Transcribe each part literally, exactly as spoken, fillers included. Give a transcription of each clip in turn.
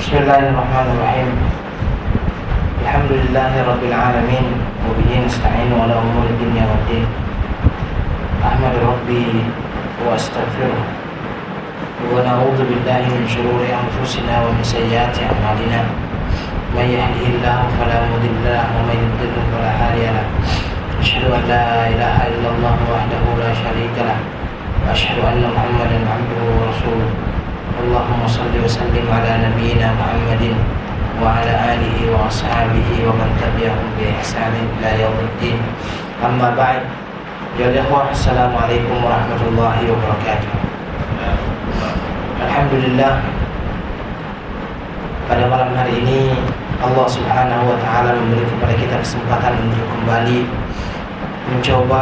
Bismillahirrahmanirrahim. Alhamdulillahirabbil alamin wa bihi nasta'inu ala umuri dunya waddin. Ahmadu rabbi wa astaghfiruh wa na'udzu billahi min shururi anfusina wa min sayyiati a'malina. May yahdihillahu fala mudilla lahu wa may yudlil fala hadiya lahu. Asyhadu an la ilaha illallah wahdahu la syarika lahu wa asyhadu anna Muhammadan 'abduhu wa rasuluh. Allahumma salli wa sallim ala nabiyyina Muhammadin wa ala alihi wa ashabihi wa man tabi'ahum bi ihsanin ila yaumiddin. Amma ba'd. Ya ikhwah, assalamualaikum warahmatullahi wabarakatuh. Alhamdulillah, pada malam hari ini Allah Subhanahu wa taala memberi kepada kita kesempatan untuk kembali mencoba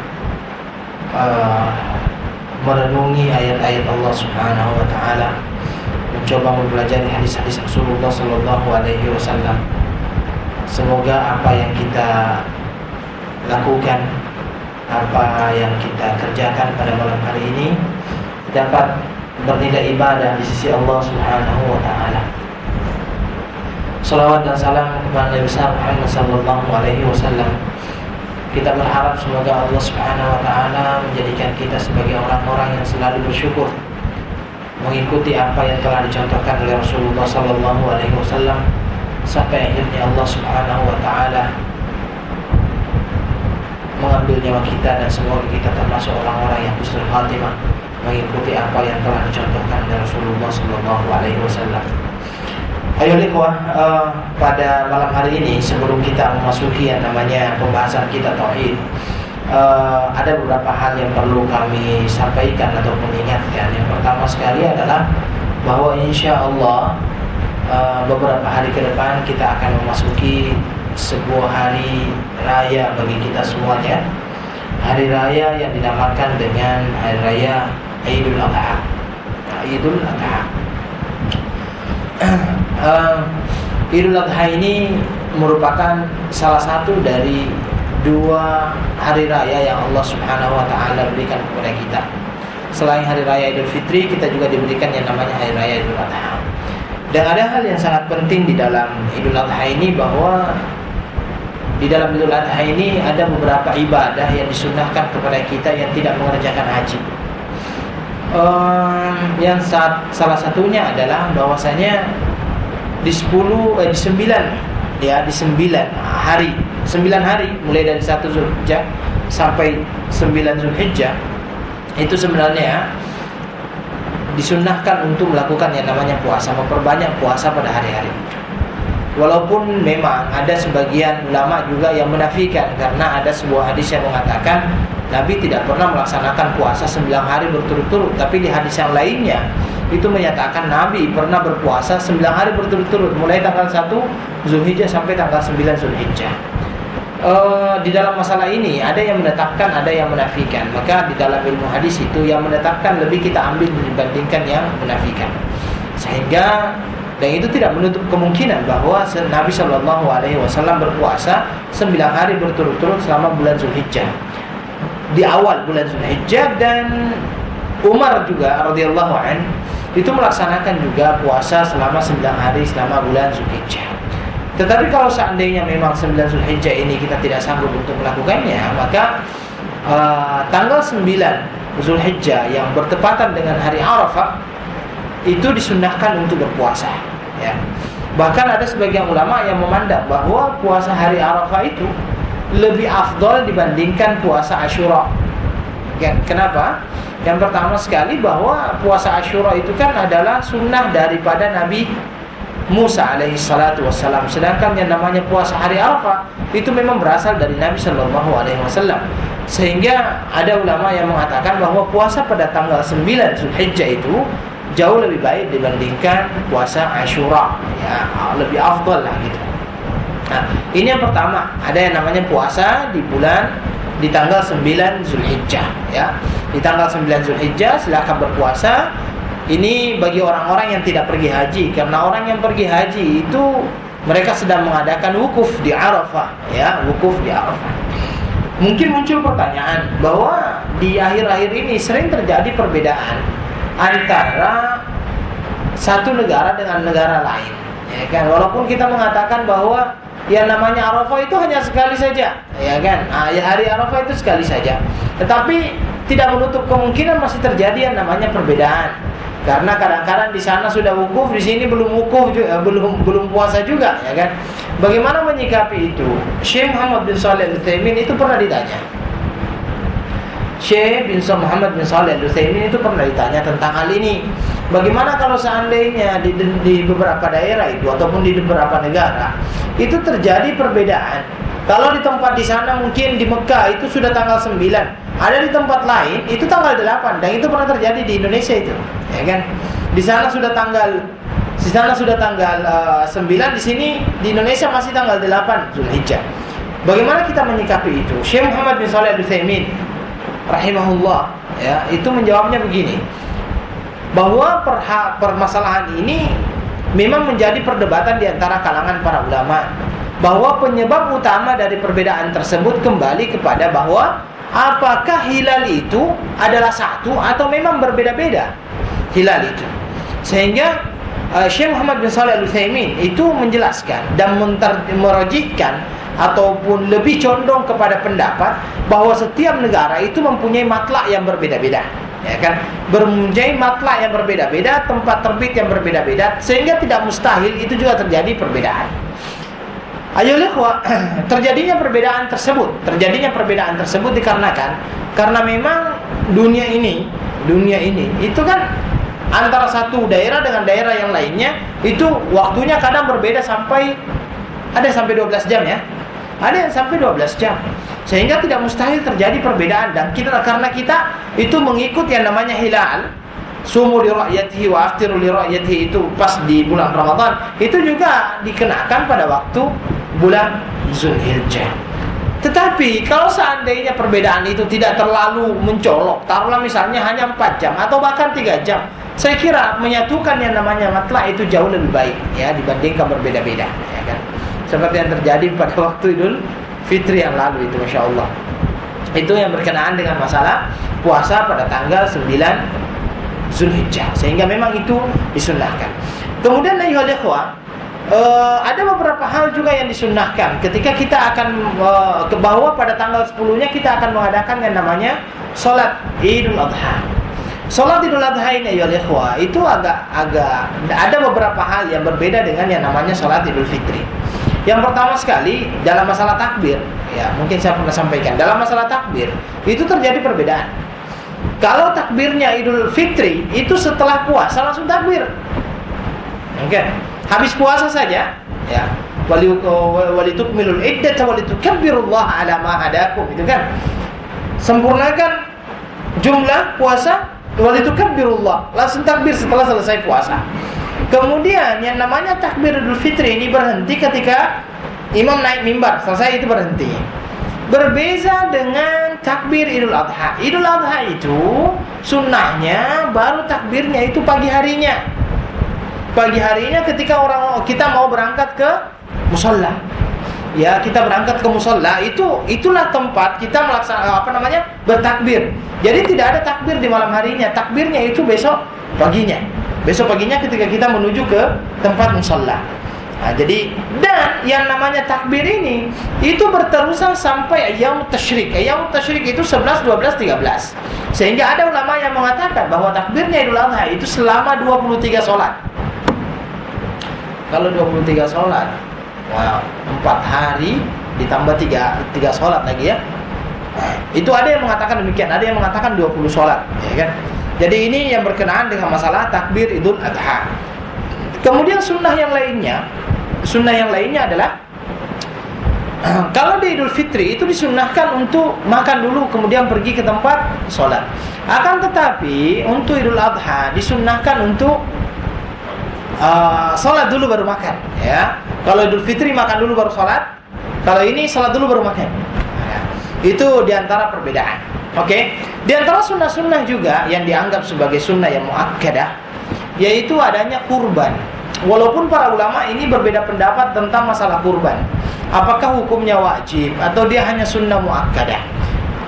uh, merenungi ayat-ayat Allah Subhanahu wa taala, mencoba mempelajari hadis-hadis Rasulullah sallallahu alaihi wasallam. Semoga apa yang kita lakukan, apa yang kita kerjakan pada malam hari ini dapat bernilai ibadah di sisi Allah Subhanahu wa taala. Salawat dan salam kepada Nabi besar Muhammad sallallahu alaihi wasallam. Kita berharap semoga Allah Subhanahu wa taala menjadikan kita sebagai orang-orang yang selalu bersyukur, mengikuti apa yang telah dicontohkan oleh Rasulullah sallallahu alaihi wasallam sampai akhirnya Allah Subhanahu wa taala mengambil nyawa kita, dan semoga kita termasuk orang-orang yang husnul khatimah mengikuti apa yang telah dicontohkan oleh Rasulullah sallallahu alaihi wasallam. Ayo ikhwah, uh, pada malam hari ini sebelum kita memasuki yang namanya pembahasan kita tauhid, uh, ada beberapa hal yang perlu kami sampaikan atau mengingatkan. Yang pertama sekali adalah bahwa insya Allah uh, beberapa hari ke depan kita akan memasuki sebuah hari raya bagi kita semuanya. Hari raya yang dinamakan dengan hari raya Idul Adha. Idul Adha. Uh, Idul Adha ini merupakan salah satu dari dua hari raya yang Allah Subhanahu wa taala berikan kepada kita. Selain hari raya Idul Fitri, kita juga diberikan yang namanya hari raya Idul Adha. Dan ada hal yang sangat penting di dalam Idul Adha ini, bahwa di dalam Idul Adha ini ada beberapa ibadah yang disunnahkan kepada kita yang tidak mengerjakan haji. Uh, yang saat, salah satunya adalah bahwasanya di sepuluh, eh, di sembilan, ya di sembilan hari, sembilan hari mulai dari satu Zulhijjah sampai sembilan Zulhijjah itu sebenarnya disunnahkan untuk melakukan yang namanya puasa, memperbanyak puasa pada hari-hari. Walaupun memang ada sebagian ulama juga yang menafikan, karena ada sebuah hadis yang mengatakan Nabi tidak pernah melaksanakan puasa sembilan hari berturut-turut. Tapi di hadis yang lainnya itu menyatakan Nabi pernah berpuasa sembilan hari berturut-turut, mulai tanggal satu Zulhijjah sampai tanggal sembilan Zulhijjah. E, di dalam masalah ini ada yang menetapkan, ada yang menafikan. Maka di dalam ilmu hadis itu yang menetapkan lebih kita ambil dibandingkan yang menafikan. Sehingga, dan itu tidak menutup kemungkinan bahwa Nabi shallallahu alaihi wasallam berpuasa sembilan hari berturut-turut selama bulan Zulhijjah, di awal bulan Zulhijjah. Dan Umar juga radhiyallahu anhu itu melaksanakan juga puasa selama sembilan hari selama bulan Zulhijjah. Tetapi kalau seandainya memang sembilan Zulhijjah ini kita tidak sanggup untuk melakukannya, maka uh, tanggal sembilan Zulhijjah yang bertepatan dengan hari Arafah itu disunnahkan untuk berpuasa, ya. Bahkan ada sebagian ulama yang memandang bahwa puasa hari Arafah itu lebih afdal dibandingkan puasa Asyura. Ya, kenapa? Yang pertama sekali bahwa puasa Asyura itu kan adalah sunnah daripada Nabi Musa alaihi salatu wassalam. Sedangkan yang namanya puasa hari Arafah itu memang berasal dari Nabi sallallahu alaihi wasallam. Sehingga ada ulama yang mengatakan bahwa puasa pada tanggal sembilan Zulhijjah itu jauh lebih baik dibandingkan puasa Asyura, ya, lebih afdal lah gitu. Nah, ini yang pertama, ada yang namanya puasa di bulan di tanggal sembilan Zulhijjah, ya. Di tanggal sembilan Zulhijjah silakan berpuasa. Ini bagi orang-orang yang tidak pergi haji, karena orang yang pergi haji itu mereka sedang mengadakan wukuf di Arafah, ya, wukuf di Arafah. Mungkin muncul pertanyaan bahwa di akhir-akhir ini sering terjadi perbedaan antara satu negara dengan negara lain, ya kan? Walaupun kita mengatakan bahwa yang namanya Arafah itu hanya sekali saja, ya kan? Nah, ya hari Arafah itu sekali saja. Tetapi tidak menutup kemungkinan masih terjadi yang namanya perbedaan. Karena kadang-kadang di sana sudah wukuf, di sini belum wukuf juga, belum belum puasa juga, ya kan? Bagaimana menyikapi itu? Syekh Muhammad bin Shalih Al-Utsaimin itu pernah ditanya. Syekh bin Muhammad bin Shalih Al-Utsaimin itu pernah ditanya tentang hal ini. Bagaimana kalau seandainya di, di beberapa daerah itu ataupun di beberapa negara itu terjadi perbedaan? Kalau di tempat di sana mungkin di Mekah itu sudah tanggal sembilan, ada di tempat lain itu tanggal delapan, dan itu pernah terjadi di Indonesia itu, ya kan? Di sana sudah tanggal di sana sudah tanggal uh, sembilan, di sini di Indonesia masih tanggal delapan Zulhijjah. Bagaimana kita menyikapi itu? Syekh Muhammad bin Shalih Al-Utsaimin rahimahullah, ya, itu menjawabnya begini, bahwa perha, permasalahan ini memang menjadi perdebatan di antara kalangan para ulama, bahwa penyebab utama dari perbedaan tersebut kembali kepada bahwa apakah hilal itu adalah satu atau memang berbeda-beda hilal itu. Sehingga uh, Syekh Muhammad bin Shalih Al-Utsaimin itu menjelaskan dan merajihkan ataupun lebih condong kepada pendapat bahwa setiap negara itu mempunyai matlak yang berbeda-beda, ya kan? Bermunculai matlak yang berbeda-beda, tempat terbit yang berbeda-beda, sehingga tidak mustahil itu juga terjadi perbedaan. Ayo lihat, terjadinya perbedaan tersebut, terjadinya perbedaan tersebut dikarenakan karena memang dunia ini, dunia ini itu kan antara satu daerah dengan daerah yang lainnya itu waktunya kadang berbeda sampai ada sampai dua belas jam, ya. Ada yang sampai dua belas jam. Sehingga tidak mustahil terjadi perbedaan, dan kita karena kita itu mengikut yang namanya hilal, sumu li ra'yatihi wa aftiru li ra'yatihi, itu pas di bulan Ramadan, itu juga dikenakan pada waktu bulan Zulhijjah. Tetapi kalau seandainya perbedaan itu tidak terlalu mencolok, taruhlah misalnya hanya empat jam atau bahkan tiga jam, saya kira menyatukan yang namanya matlak itu jauh lebih baik, ya, dibandingkan berbeda-beda, ya kan? Seperti yang terjadi pada waktu Idul Fitri yang lalu itu, Masya Allah. Itu yang berkenaan dengan masalah puasa pada tanggal sembilan Zulhijjah, sehingga memang itu disunnahkan. Kemudian ayyuhal ikhwah, uh, ada beberapa hal juga yang disunnahkan ketika kita akan uh, ke bawah pada tanggal sepuluhnya kita akan mengadakan yang namanya salat Idul Adha. Salat Idul Adha ini ayyuhal ikhwah itu agak agak ada beberapa hal yang berbeda dengan yang namanya salat Idul Fitri. Yang pertama sekali dalam masalah takbir, ya, mungkin saya pernah sampaikan, dalam masalah takbir itu terjadi perbedaan. Kalau takbirnya Idul Fitri itu setelah puasa langsung takbir, oke, okay. Habis puasa saja, ya, walitukmilul iddata walitukabbirullaha ala ma hadakum, itu kan, sempurnakan jumlah puasa, walitukabbirullah, langsung takbir setelah selesai puasa. Kemudian yang namanya takbir Idul Fitri ini berhenti ketika imam naik mimbar, selesai itu berhenti. Berbeza dengan takbir Idul Adha. Idul Adha itu sunnahnya baru takbirnya itu pagi harinya. Pagi harinya ketika orang kita mau berangkat ke musalla. Ya, kita berangkat ke musalla, itu itulah tempat kita melaksanakan apa namanya? Bertakbir. Jadi tidak ada takbir di malam harinya. Takbirnya itu besok paginya. Besok paginya ketika kita menuju ke tempat musalla. Nah, jadi dan yang namanya takbir ini itu berterusan sampai Ayyamut Tasyrik. Ayyamut Tasyrik itu sebelas, dua belas, tiga belas. Sehingga ada ulama yang mengatakan bahwa takbirnya Idul Adha itu selama dua puluh tiga salat. Kalau dua puluh tiga salat, wow, empat hari ditambah tiga, tiga salat lagi, ya. Nah, itu ada yang mengatakan demikian, ada yang mengatakan dua puluh salat, ya kan? Jadi ini yang berkenaan dengan masalah takbir Idul Adha. Kemudian sunnah yang lainnya, sunnah yang lainnya adalah kalau di Idul Fitri itu disunnahkan untuk makan dulu kemudian pergi ke tempat sholat. Akan tetapi untuk Idul Adha disunnahkan untuk uh, sholat dulu baru makan, ya. Kalau Idul Fitri makan dulu baru sholat, kalau ini sholat dulu baru makan. Ya. Itu diantara perbedaan. Oke, okay. Di antara sunnah-sunnah juga yang dianggap sebagai sunnah yang muakkadah, yaitu adanya kurban. Walaupun para ulama ini berbeda pendapat tentang masalah kurban, apakah hukumnya wajib atau dia hanya sunnah muakkadah.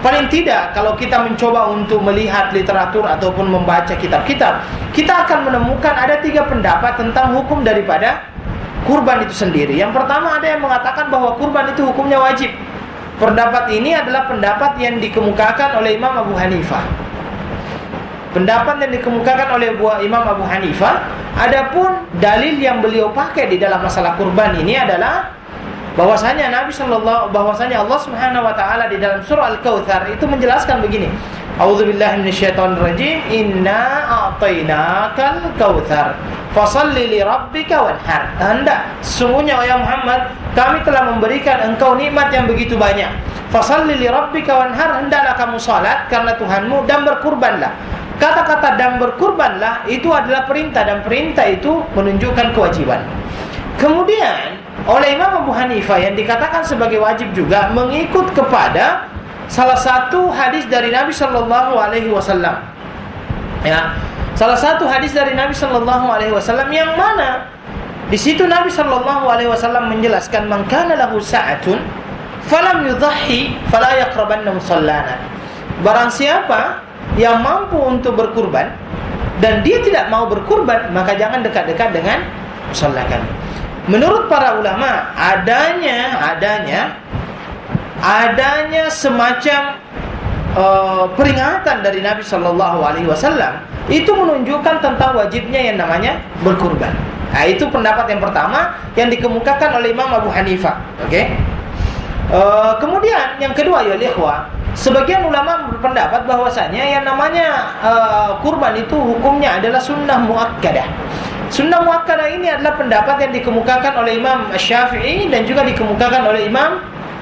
paling tidak kalau kita mencoba untuk melihat literatur ataupun membaca kitab-kitab, kita akan menemukan ada tiga pendapat tentang hukum daripada kurban itu sendiri. Yang pertama, ada yang mengatakan bahwa kurban itu hukumnya wajib. Pendapat ini adalah pendapat yang dikemukakan oleh Imam Abu Hanifah. Pendapat yang dikemukakan oleh Imam Abu Hanifah. Adapun dalil yang beliau pakai di dalam masalah kurban ini adalah bahwasanya Nabi sallallahu bahwasanya Allah Subhanahu wa taala di dalam surah Al-Kautsar itu menjelaskan begini. A'udzubillahi minasyaitonirrajim. Inna a'tainakal kautsar fashalli li rabbika wanhar. Hendak sesungguhnya ya Muhammad, kami telah memberikan engkau nikmat yang begitu banyak. Fashalli li rabbika wanhar, hendaklah kamu salat karena Tuhanmu dan berkurbanlah. Kata-kata dan berkurbanlah itu adalah perintah, dan perintah itu menunjukkan kewajiban. Kemudian oleh Imam Abu Hanifah yang dikatakan sebagai wajib juga mengikut kepada salah satu hadis dari Nabi sallallahu alaihi wasallam. Ya, salah satu hadis dari Nabi sallallahu alaihi wasallam yang mana di situ Nabi sallallahu alaihi wasallam menjelaskan, man kana lahu sa'atun falam yudhhi fala yaqrabanna musallana. Barang siapa yang mampu untuk berkurban dan dia tidak mau berkurban, maka jangan dekat-dekat dengan musalla kami. Menurut para ulama, adanya adanya adanya semacam uh, peringatan dari Nabi Shallallahu Alaihi Wasallam itu menunjukkan tentang wajibnya yang namanya berkurban. Nah, itu pendapat yang pertama yang dikemukakan oleh Imam Abu Hanifah. Oke. Okay? Uh, kemudian yang kedua, ya ikhwah, sebagian ulama berpendapat bahwasanya yang namanya uh, kurban itu hukumnya adalah sunnah muakkadah. Sunnah muakkadah ini adalah pendapat yang dikemukakan oleh Imam Syafi'i dan juga dikemukakan oleh Imam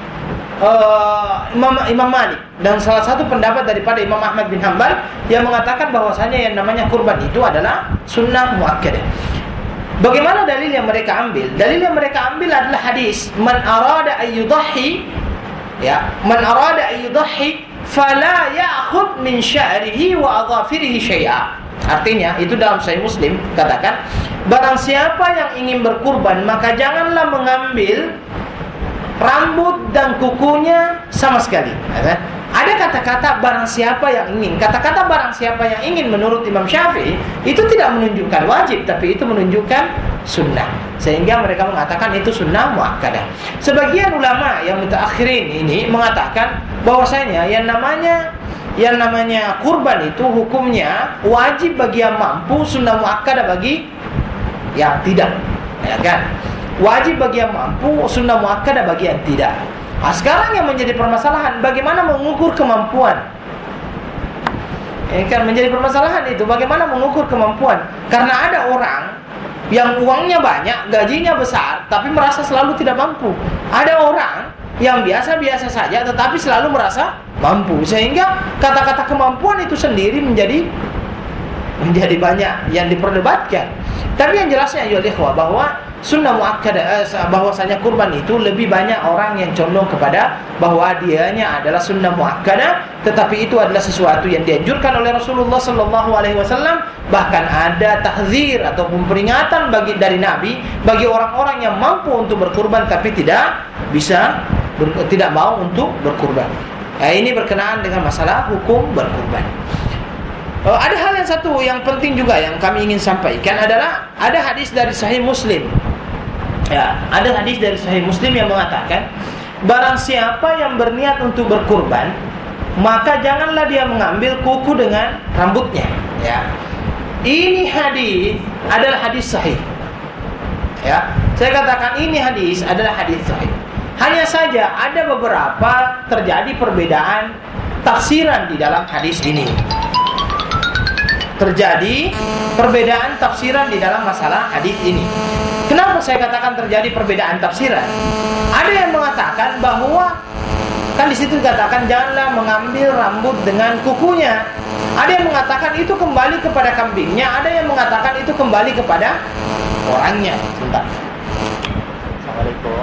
uh, Imam Imam Malik, dan salah satu pendapat daripada Imam Ahmad bin Hanbal yang mengatakan bahwasanya yang namanya kurban itu adalah sunnah muakkadah. Bagaimana dalil yang mereka ambil? Dalil yang mereka ambil adalah hadis man arada ayyudhi, ya, man arada ayyudhi fala ya'khudh min sya'rihi wa adhafirihi syai'a. Artinya itu dalam Sahih Muslim katakan, barang siapa yang ingin berkurban maka janganlah mengambil rambut dan kukunya sama sekali. Ada kata-kata barang siapa yang ingin. Kata-kata barang siapa yang ingin menurut Imam Syafi'i itu tidak menunjukkan wajib, tapi itu menunjukkan sunnah. Sehingga mereka mengatakan itu sunnah muakkadah. Sebagian ulama yang mutaakhirin ini mengatakan bahwasanya yang namanya yang namanya kurban itu hukumnya wajib bagi yang mampu, sunnah muakkadah bagi yang tidak, ya kan? Wajib bagi yang mampu, sunnah muakkadah bagi yang tidak. Nah, sekarang yang menjadi permasalahan bagaimana mengukur kemampuan. Ini kan menjadi permasalahan itu, bagaimana mengukur kemampuan. Karena ada orang yang uangnya banyak, gajinya besar, tapi merasa selalu tidak mampu. Ada orang yang biasa-biasa saja tetapi selalu merasa mampu, sehingga kata-kata kemampuan itu sendiri menjadi menjadi banyak yang diperdebatkan. Tapi yang jelasnya ya ikhwah, bahwa sunnah muakkadah, bahwasanya kurban itu lebih banyak orang yang condong kepada bahwa dianya adalah sunnah muakkadah, tetapi itu adalah sesuatu yang dianjurkan oleh Rasulullah sallallahu alaihi wasallam. Bahkan ada tahzir ataupun peringatan bagi dari Nabi bagi orang-orang yang mampu untuk berkurban tapi tidak bisa ber, tidak mau untuk berkurban. Nah, ini berkenaan dengan masalah hukum berkurban. Uh, ada hal yang satu yang penting juga yang kami ingin sampaikan adalah ada hadis dari Sahih Muslim. Ya, ada hadis dari Sahih Muslim yang mengatakan, barang siapa yang berniat untuk berkurban, maka janganlah dia mengambil kuku dengan rambutnya. Ya, ini hadis adalah hadis sahih. Ya, saya katakan ini hadis adalah hadis sahih. Hanya saja ada beberapa terjadi perbedaan tafsiran di dalam hadis ini. Terjadi perbedaan tafsiran di dalam masalah hadis ini. Kenapa saya katakan terjadi perbedaan tafsiran? Ada yang mengatakan bahwa kan di situ dikatakan janganlah mengambil rambut dengan kukunya. Ada yang mengatakan itu kembali kepada kambingnya, ada yang mengatakan itu kembali kepada orangnya. Sebentar. Assalamualaikum.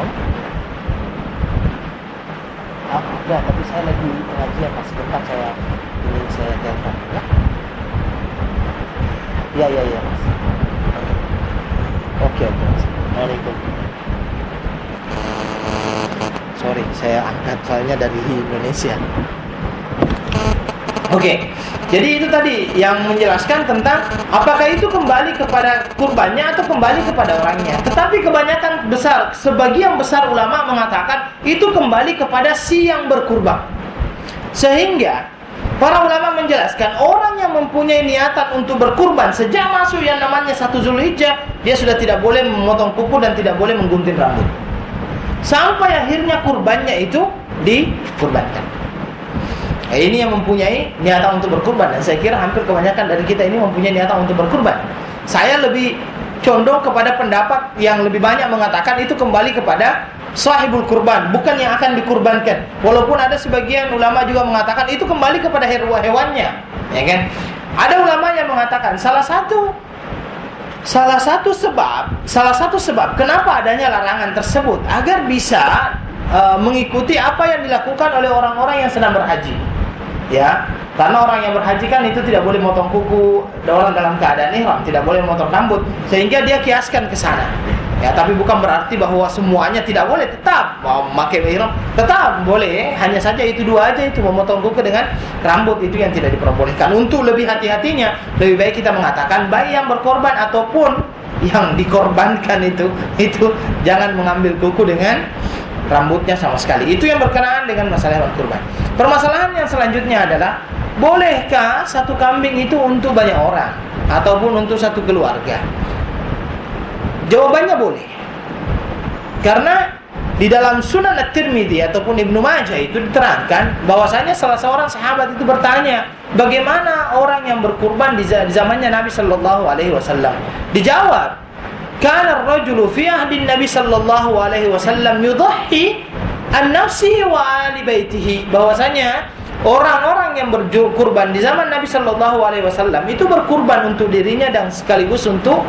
Ah, ya, tapi saya lagi pengajian, Mas. Sebentar saya ini saya telepon ya. Ya, ya, ya, Mas. Oke, oke, Mas. Assalamualaikum. Sorry, saya angkat soalnya dari Indonesia. Oke, jadi itu tadi yang menjelaskan tentang apakah itu kembali kepada kurbannya atau kembali kepada orangnya. Tetapi kebanyakan besar, sebagian besar ulama mengatakan itu kembali kepada si yang berkurban. Sehingga para ulama menjelaskan orang yang mempunyai niatan untuk berkurban sejak masuk yang namanya satu Zulhijjah, dia sudah tidak boleh memotong kuku dan tidak boleh menggunting rambut sampai akhirnya kurbannya itu dikurbankan. Nah, ini yang mempunyai niatan untuk berkurban, dan saya kira hampir kebanyakan dari kita ini mempunyai niatan untuk berkurban. Saya lebih condong kepada pendapat yang lebih banyak mengatakan itu kembali kepada sahibul kurban, bukan yang akan dikurbankan. Walaupun ada sebagian ulama juga mengatakan itu kembali kepada hewan-hewannya, ya kan? Ada ulama yang mengatakan salah satu salah satu sebab, salah satu sebab kenapa adanya larangan tersebut agar bisa uh, mengikuti apa yang dilakukan oleh orang-orang yang sedang berhaji. Ya, karena orang yang berhaji kan itu tidak boleh motong kuku, orang dalam keadaan ihram tidak boleh motong rambut, sehingga dia kiaskan ke sana. Ya, tapi bukan berarti bahwa semuanya tidak boleh, tetap mau memakai ihram tetap boleh, hanya saja itu dua aja, itu memotong kuku dengan rambut itu yang tidak diperbolehkan. Untuk lebih hati-hatinya, lebih baik kita mengatakan baik yang berkorban ataupun yang dikorbankan itu itu jangan mengambil kuku dengan rambutnya sama sekali. Itu yang berkenaan dengan masalah hewan kurban. Permasalahan yang selanjutnya adalah, bolehkah satu kambing itu untuk banyak orang ataupun untuk satu keluarga? Jawabannya boleh. Karena di dalam Sunan At-Tirmidzi ataupun Ibnu Majah itu diterangkan bahwasanya salah seorang sahabat itu bertanya, bagaimana orang yang berkurban di zamannya Nabi sallallahu alaihi wasallam? Dijawab, kana ar-rajulu fi ahdi Nabi sallallahu alaihi wasallam yudhhi an nafsihi wa ali baitihi, bahwasanya orang-orang yang berkurban di zaman Nabi sallallahu alaihi wasallam itu berkurban untuk dirinya dan sekaligus untuk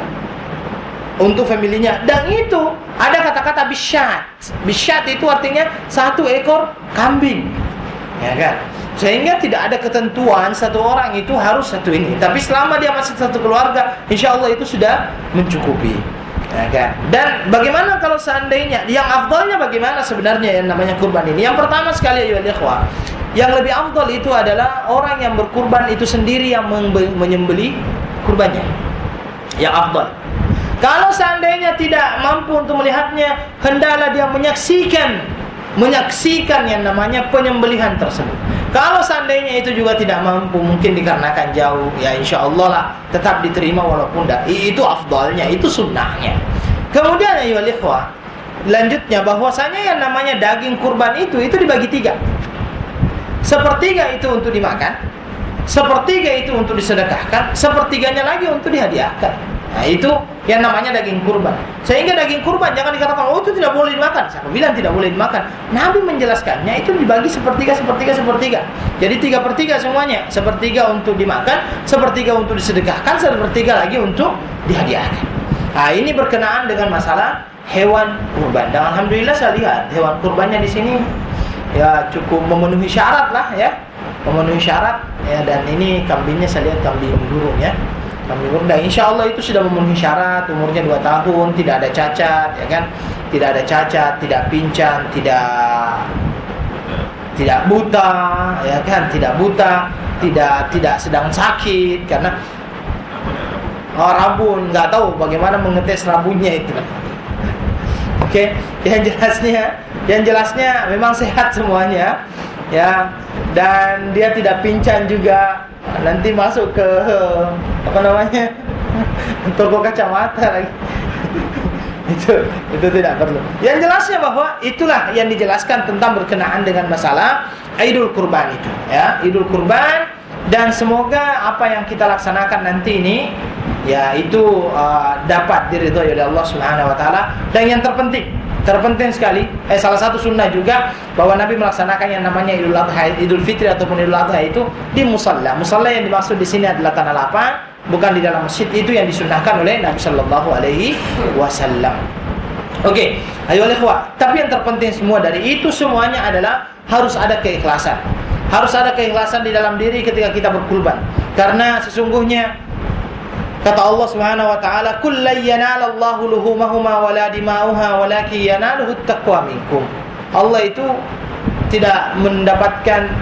untuk familinya. Dan itu ada kata-kata bisyat. Bisyat itu artinya satu ekor kambing, ya kan? Sehingga tidak ada ketentuan satu orang itu harus satu ini. Tapi selama dia masih satu keluarga, insya Allah itu sudah mencukupi. Ya kan? Dan bagaimana kalau seandainya yang afdalnya, bagaimana sebenarnya yang namanya kurban ini? Yang pertama sekali ya ikhwah, yang lebih afdal itu adalah orang yang berkurban itu sendiri yang menyembeli kurbannya. Yang afdal. Kalau seandainya tidak mampu untuk melihatnya, hendaklah dia menyaksikan menyaksikan yang namanya penyembelihan tersebut. Kalau seandainya itu juga tidak mampu, mungkin dikarenakan jauh, ya insya Allah lah tetap diterima walaupun tidak. Itu afdalnya, itu sunnahnya. Kemudian ya ikhwah, lanjutnya bahwasanya yang namanya daging kurban itu itu dibagi tiga. Sepertiga itu untuk dimakan, sepertiga itu untuk disedekahkan, sepertiganya lagi untuk dihadiahkan. Nah, itu yang namanya daging kurban. Sehingga daging kurban jangan dikatakan, oh itu tidak boleh dimakan. Siapa bilang tidak boleh dimakan? Nabi menjelaskannya itu dibagi sepertiga, sepertiga, sepertiga. Jadi tiga per tiga semuanya. Sepertiga untuk dimakan, sepertiga untuk disedekahkan, sepertiga lagi untuk dihadiahkan. Nah, ini berkenaan dengan masalah hewan kurban. Dan alhamdulillah saya lihat hewan kurbannya di sini ya cukup memenuhi syarat lah ya. Memenuhi syarat ya, dan ini kambingnya saya lihat kambing burung ya. Dan insya Allah itu sudah memenuhi syarat, umurnya dua tahun, tidak ada cacat, ya kan? Tidak ada cacat, tidak pincang, tidak tidak buta, ya kan? Tidak buta, tidak tidak sedang sakit karena oh, rabun, nggak tahu bagaimana mengetes rabunnya itu. Oke, okay. yang jelasnya, yang jelasnya memang sehat semuanya, ya, dan dia tidak pincang juga. Nanti masuk ke apa namanya toko kacamata lagi. itu itu tidak perlu. Yang jelasnya bahwa itulah yang dijelaskan tentang berkenaan dengan masalah Idul Kurban itu, ya, Idul Kurban. Dan semoga apa yang kita laksanakan nanti ini ya itu uh, dapat diridhoi oleh Allah Subhanahu wa taala. Dan yang terpenting Terpenting sekali, eh, salah satu sunnah juga bahwa Nabi melaksanakan yang namanya Idul Adha, Idul Fitri ataupun Idul Adha itu di musalla. Musalla yang dimaksud di sini adalah tanah lapang, bukan di dalam masjid. Itu yang disunnahkan oleh Nabi Sallallahu Alaihi Wasallam. Oke, ayo ikhwah. Tapi yang terpenting semua dari itu semuanya adalah harus ada keikhlasan. Harus ada keikhlasan di dalam diri ketika kita berkurban. Karena sesungguhnya kata Allah Subhanahu wa taala, "Qul la yanalallahu luhumahuma wala dima'uha walakin yanaluhu at-taqwa minkum." Allah itu tidak mendapatkan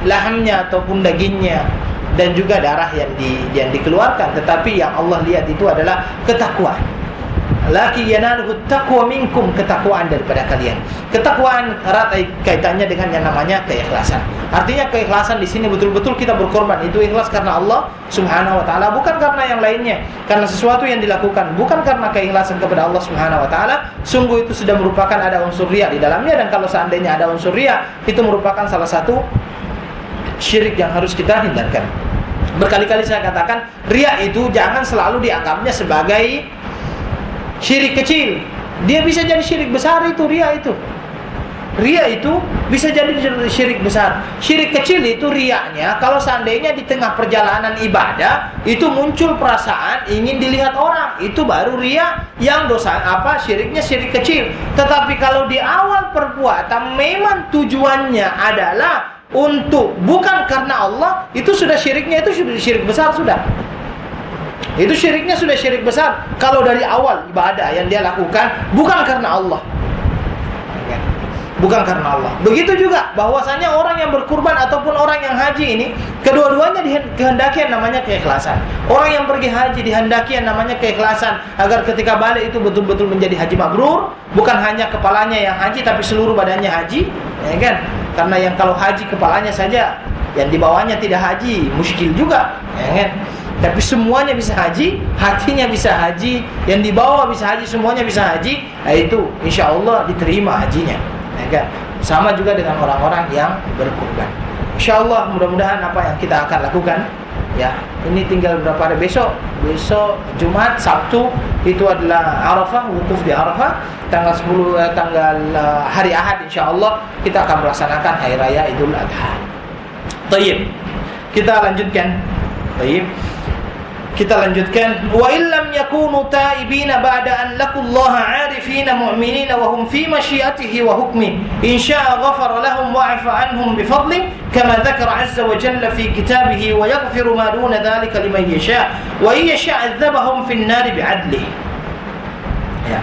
lahamnya ataupun dagingnya dan juga darah yang di yang dikeluarkan, tetapi yang Allah lihat itu adalah ketakwaan. Laki yanaluhu taqwa minkum, ketakwaan daripada kalian. Ketakwaan erat kaitannya dengan yang namanya keikhlasan. Artinya keikhlasan di sini betul-betul kita berkorban, itu ikhlas karena Allah Subhanahu wa taala, bukan karena yang lainnya. Karena sesuatu yang dilakukan bukan karena keikhlasan kepada Allah Subhanahu wa taala, sungguh itu sudah merupakan ada unsur riya di dalamnya. Dan kalau seandainya ada unsur riya, itu merupakan salah satu syirik yang harus kita hindarkan. Berkali-kali saya katakan, riya itu jangan selalu dianggapnya sebagai syirik kecil. Dia bisa jadi syirik besar itu, riya itu. Riya itu bisa jadi syirik besar. Syirik kecil itu riyanya kalau seandainya di tengah perjalanan ibadah itu muncul perasaan ingin dilihat orang, itu baru riya yang dosa apa syiriknya syirik kecil. Tetapi kalau di awal perbuatan memang tujuannya adalah untuk bukan karena Allah, itu sudah syiriknya itu sudah syirik besar sudah. Itu syiriknya sudah syirik besar. Kalau dari awal ibadah yang dia lakukan bukan karena Allah, bukan karena Allah. Begitu juga bahwasanya orang yang berkurban ataupun orang yang haji ini, kedua-duanya dikehendaki yang namanya keikhlasan. Orang yang pergi haji dihendaki yang namanya keikhlasan, agar ketika balik itu betul-betul menjadi haji mabrur, bukan hanya kepalanya yang haji tapi seluruh badannya haji, ya kan? Karena yang kalau haji kepalanya saja, yang di bawahnya tidak haji, muskil juga, ya kan? Tapi semuanya bisa haji, hatinya bisa haji, yang di bawah bisa haji, semuanya bisa haji, nah itu insya Allah diterima hajinya, ya kan? Sama juga dengan orang-orang yang berkurban. Insya Allah mudah-mudahan apa yang kita akan lakukan, ya ini tinggal berapa hari besok, besok Jumat, Sabtu itu adalah Arafah, wukuf di Arafah. Tanggal sepuluh eh, tanggal eh, hari Ahad insya Allah kita akan melaksanakan hari raya Idul Adha. Tayyib, kita lanjutkan. Tayyib, kita lanjutkan. Wa illam yakunu taibina ba'da an laqullaha 'arifina mu'minina wa hum fi masyiatihi wa hukmi, in syaa'a ghafara lahum wa 'afa 'anhum bi fadli kama dzakara 'azza wa jalla fi kitabihi wa yaghfiru ma duna dzalika liman yasha' wa in yasha' 'adzabahum fin nar bi'adlihi. Ya.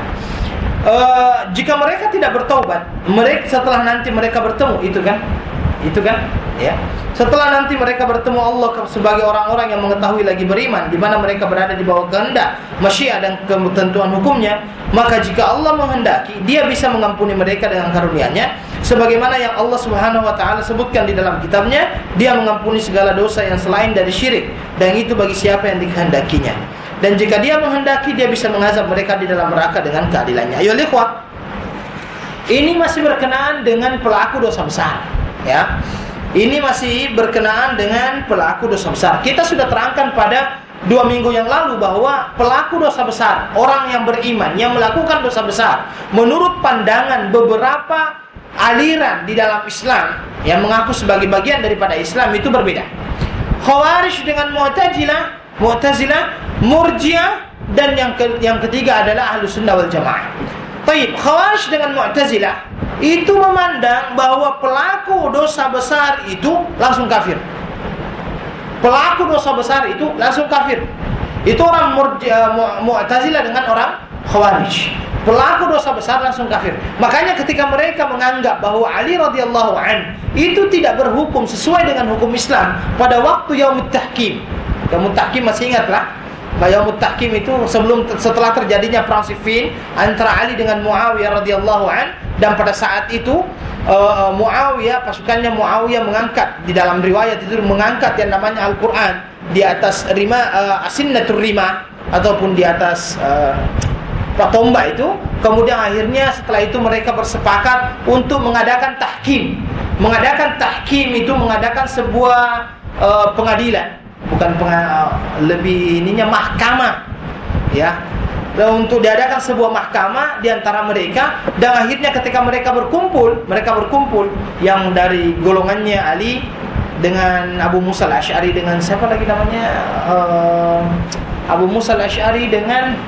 Uh, jika mereka tidak bertaubat, mereka setelah nanti mereka bertemu itu kan, itu kan, ya. Setelah nanti mereka bertemu Allah sebagai orang-orang yang mengetahui lagi beriman, di mana mereka berada di bawah kehendak, masyiah dan ketentuan hukumnya, maka jika Allah menghendaki, Dia bisa mengampuni mereka dengan karunia-Nya, sebagaimana yang Allah Subhanahu wa taala sebutkan di dalam kitabnya, Dia mengampuni segala dosa yang selain dari syirik, dan itu bagi siapa yang dikehendakinya. Dan jika Dia menghendaki, Dia bisa mengazab mereka di dalam neraka dengan keadilannya. Ayo ikhwah, ini masih berkenaan dengan pelaku dosa besar, ya. Ini masih berkenaan dengan pelaku dosa besar. Kita sudah terangkan pada dua minggu yang lalu bahwa pelaku dosa besar, orang yang beriman yang melakukan dosa besar, menurut pandangan beberapa aliran di dalam Islam yang mengaku sebagai bagian daripada Islam itu berbeda. Khawarij dengan Mu'tazilah, Mu'tazilah, Murji'ah, dan yang ke, yang ketiga adalah Ahlus Sunnah wal Jamaah. Baik, Khawarij dengan Mu'tazilah itu memandang bahwa pelaku dosa besar itu langsung kafir. Pelaku dosa besar itu langsung kafir. Itu orang Mu'tazilah dengan orang Khawarij. Pelaku dosa besar langsung kafir. Makanya ketika mereka menganggap bahwa Ali radhiyallahu an itu tidak berhukum sesuai dengan hukum Islam pada waktu Yaumut Tahkim. Yaumut Tahkim masih ingatlah? Yaumut Tahkim itu sebelum setelah terjadinya perang Siffin antara Ali dengan Muawiyah radhiyallahu an, dan pada saat itu uh, Muawiyah, pasukannya Muawiyah mengangkat, di dalam riwayat itu mengangkat yang namanya Al-Quran di atas rima, uh, asinnatur rima, ataupun di atas uh, tombak itu. Kemudian akhirnya setelah itu mereka bersepakat untuk mengadakan tahkim. Mengadakan tahkim itu mengadakan sebuah uh, pengadilan, bukan penga- lebih ininya mahkamah, ya. Dan untuk diadakan sebuah mahkamah di antara mereka, dan akhirnya ketika mereka berkumpul, mereka berkumpul yang dari golongannya Ali dengan Abu Musa al-Asy'ari dengan siapa lagi namanya? Uh, Abu Musa al-Asy'ari dengan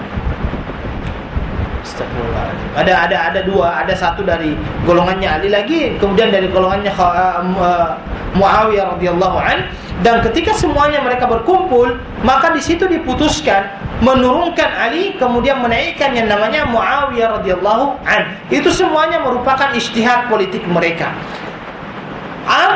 ada ada ada dua, ada satu dari golongannya Ali lagi, kemudian dari golongannya uh, Muawiyah radhiyallahu an. Dan ketika semuanya mereka berkumpul, maka di situ diputuskan menurunkan Ali, kemudian menaikkan yang namanya Muawiyah radhiyallahu an. Itu semuanya merupakan ijtihad politik mereka. Apa yang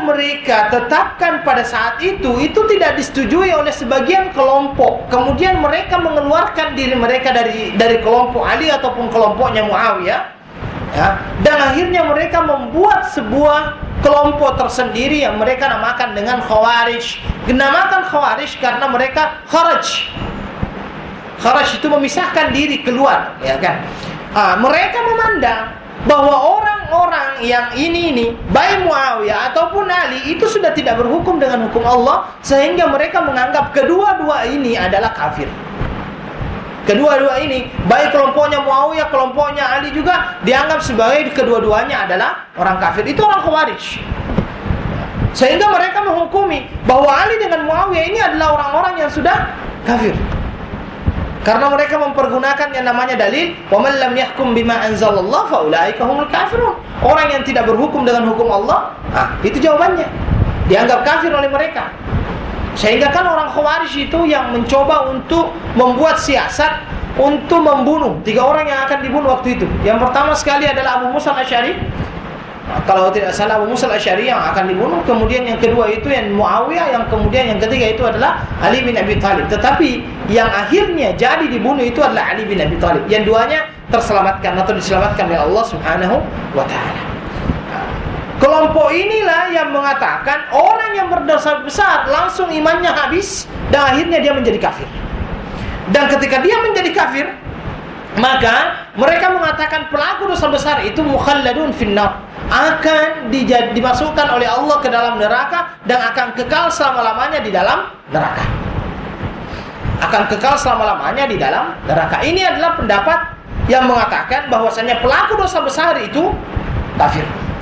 yang mereka tetapkan pada saat itu itu tidak disetujui oleh sebagian kelompok. Kemudian mereka mengeluarkan diri mereka dari dari kelompok Ali ataupun kelompoknya Muawiyah, ya, dan akhirnya mereka membuat sebuah kelompok tersendiri yang mereka namakan dengan Khawarij. Dinamakan Khawarij karena mereka kharaj. Kharaj itu memisahkan diri, keluar, ya kan? Ah, mereka memandang bahwa orang-orang yang ini ini baik Muawiyah ataupun Ali itu sudah tidak berhukum dengan hukum Allah, sehingga mereka menganggap kedua-dua ini adalah kafir. Kedua-dua ini, baik kelompoknya Muawiyah, kelompoknya Ali juga dianggap sebagai kedua-duanya adalah orang kafir. Itu orang Khawarij. Sehingga mereka menghukumi bahwa Ali dengan Muawiyah ini adalah orang-orang yang sudah kafir. Karena mereka mempergunakan yang namanya dalil, "Wa man lam yahkum bima anzalallah fa ulaika humul kafirun." Orang yang tidak berhukum dengan hukum Allah, ah, itu jawabannya. Dianggap kafir oleh mereka. Sehingga kan orang Khawarij itu yang mencoba untuk membuat siasat untuk membunuh tiga orang yang akan dibunuh waktu itu. Yang pertama sekali adalah Abu Musa al-Asy'ari. Nah, kalau tidak salah Abu Musa al-Asy'ari yang akan dibunuh. Kemudian yang kedua itu yang Muawiyah. Yang kemudian yang ketiga itu adalah Ali bin Abi Thalib. Tetapi yang akhirnya jadi dibunuh itu adalah Ali bin Abi Thalib. Yang duanya terselamatkan atau diselamatkan oleh Allah Subhanahu wa ta'ala. Kelompok inilah yang mengatakan orang yang berdosa besar langsung imannya habis dan akhirnya dia menjadi kafir. Dan ketika dia menjadi kafir, maka mereka mengatakan pelaku dosa besar itu mukhalladun finnar, akan dijad, dimasukkan oleh Allah ke dalam neraka dan akan kekal selama-lamanya di dalam neraka. Akan kekal selama-lamanya di dalam neraka. Ini adalah pendapat yang mengatakan bahwasanya pelaku dosa besar itu kafir.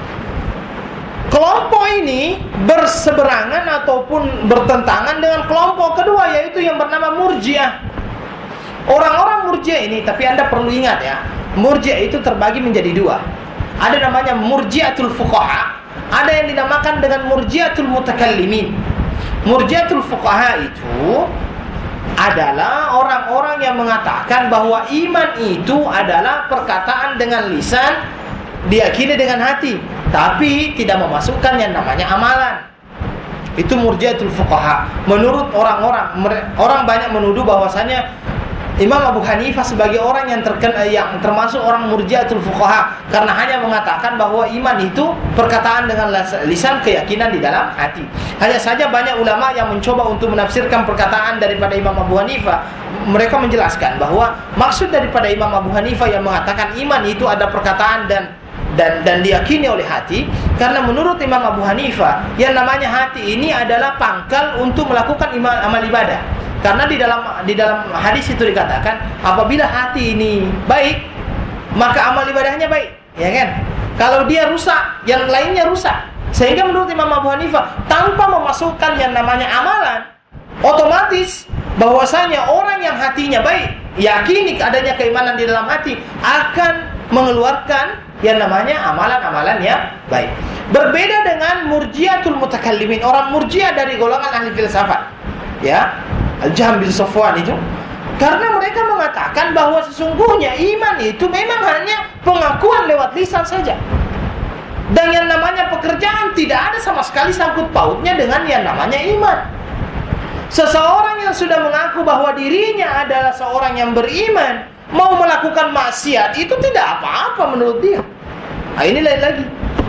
Kelompok ini berseberangan ataupun bertentangan dengan kelompok kedua, yaitu yang bernama Murji'ah. Orang-orang Murji'ah ini, tapi Anda perlu ingat ya, Murji'ah itu terbagi menjadi dua. Ada namanya Murji'atul Fuqaha, ada yang dinamakan dengan Murji'atul Mutakallimin. Murji'atul Fuqaha itu adalah orang-orang yang mengatakan bahwa iman itu adalah perkataan dengan lisan, diyakini dengan hati, tapi tidak memasukkan yang namanya amalan. Itu Murji'atul Fuqaha. Menurut orang-orang, orang banyak menuduh bahwasanya Imam Abu Hanifah sebagai orang yang terkena, yang termasuk orang Murji'atul Fuqaha, karena hanya mengatakan bahwa iman itu perkataan dengan lisan, keyakinan di dalam hati. Hanya saja banyak ulama yang mencoba untuk menafsirkan perkataan daripada Imam Abu Hanifah. Mereka menjelaskan bahwa maksud daripada Imam Abu Hanifah yang mengatakan iman itu ada perkataan dan dan dan diyakini oleh hati, karena menurut Imam Abu Hanifah yang namanya hati ini adalah pangkal untuk melakukan iman, amal ibadah. Karena di dalam di dalam hadis itu dikatakan apabila hati ini baik, maka amal ibadahnya baik, ya kan? Kalau dia rusak, yang lainnya rusak. Sehingga menurut Imam Abu Hanifah, tanpa memasukkan yang namanya amalan, otomatis bahwasanya orang yang hatinya baik, yakini adanya keimanan di dalam hati, akan mengeluarkan yang namanya amalan-amalan yang baik. Berbeda dengan Murji'atul Mutakallimin, orang Murji'ah dari golongan ahli filsafat, ya, Al-Jahm bin Safwan itu, karena mereka mengatakan bahwa sesungguhnya iman itu memang hanya pengakuan lewat lisan saja, dan yang namanya pekerjaan tidak ada sama sekali sangkut pautnya dengan yang namanya iman. Seseorang yang sudah mengaku bahwa dirinya adalah seorang yang beriman, mau melakukan maksiat itu tidak apa-apa menurut dia. Nah, ini lain lagi.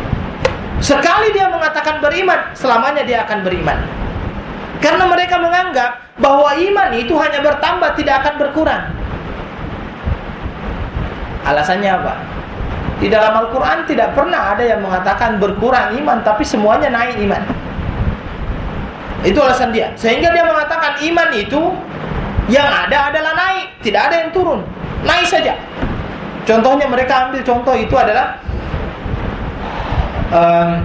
Sekali dia mengatakan beriman, selamanya dia akan beriman. Karena mereka menganggap bahwa iman itu hanya bertambah, tidak akan berkurang. Alasannya apa? Di dalam Al-Quran tidak pernah ada yang mengatakan berkurang iman, tapi semuanya naik iman. Itu alasan dia. Sehingga dia mengatakan iman itu yang ada adalah naik, tidak ada yang turun, naik saja. Contohnya mereka ambil contoh itu adalah um,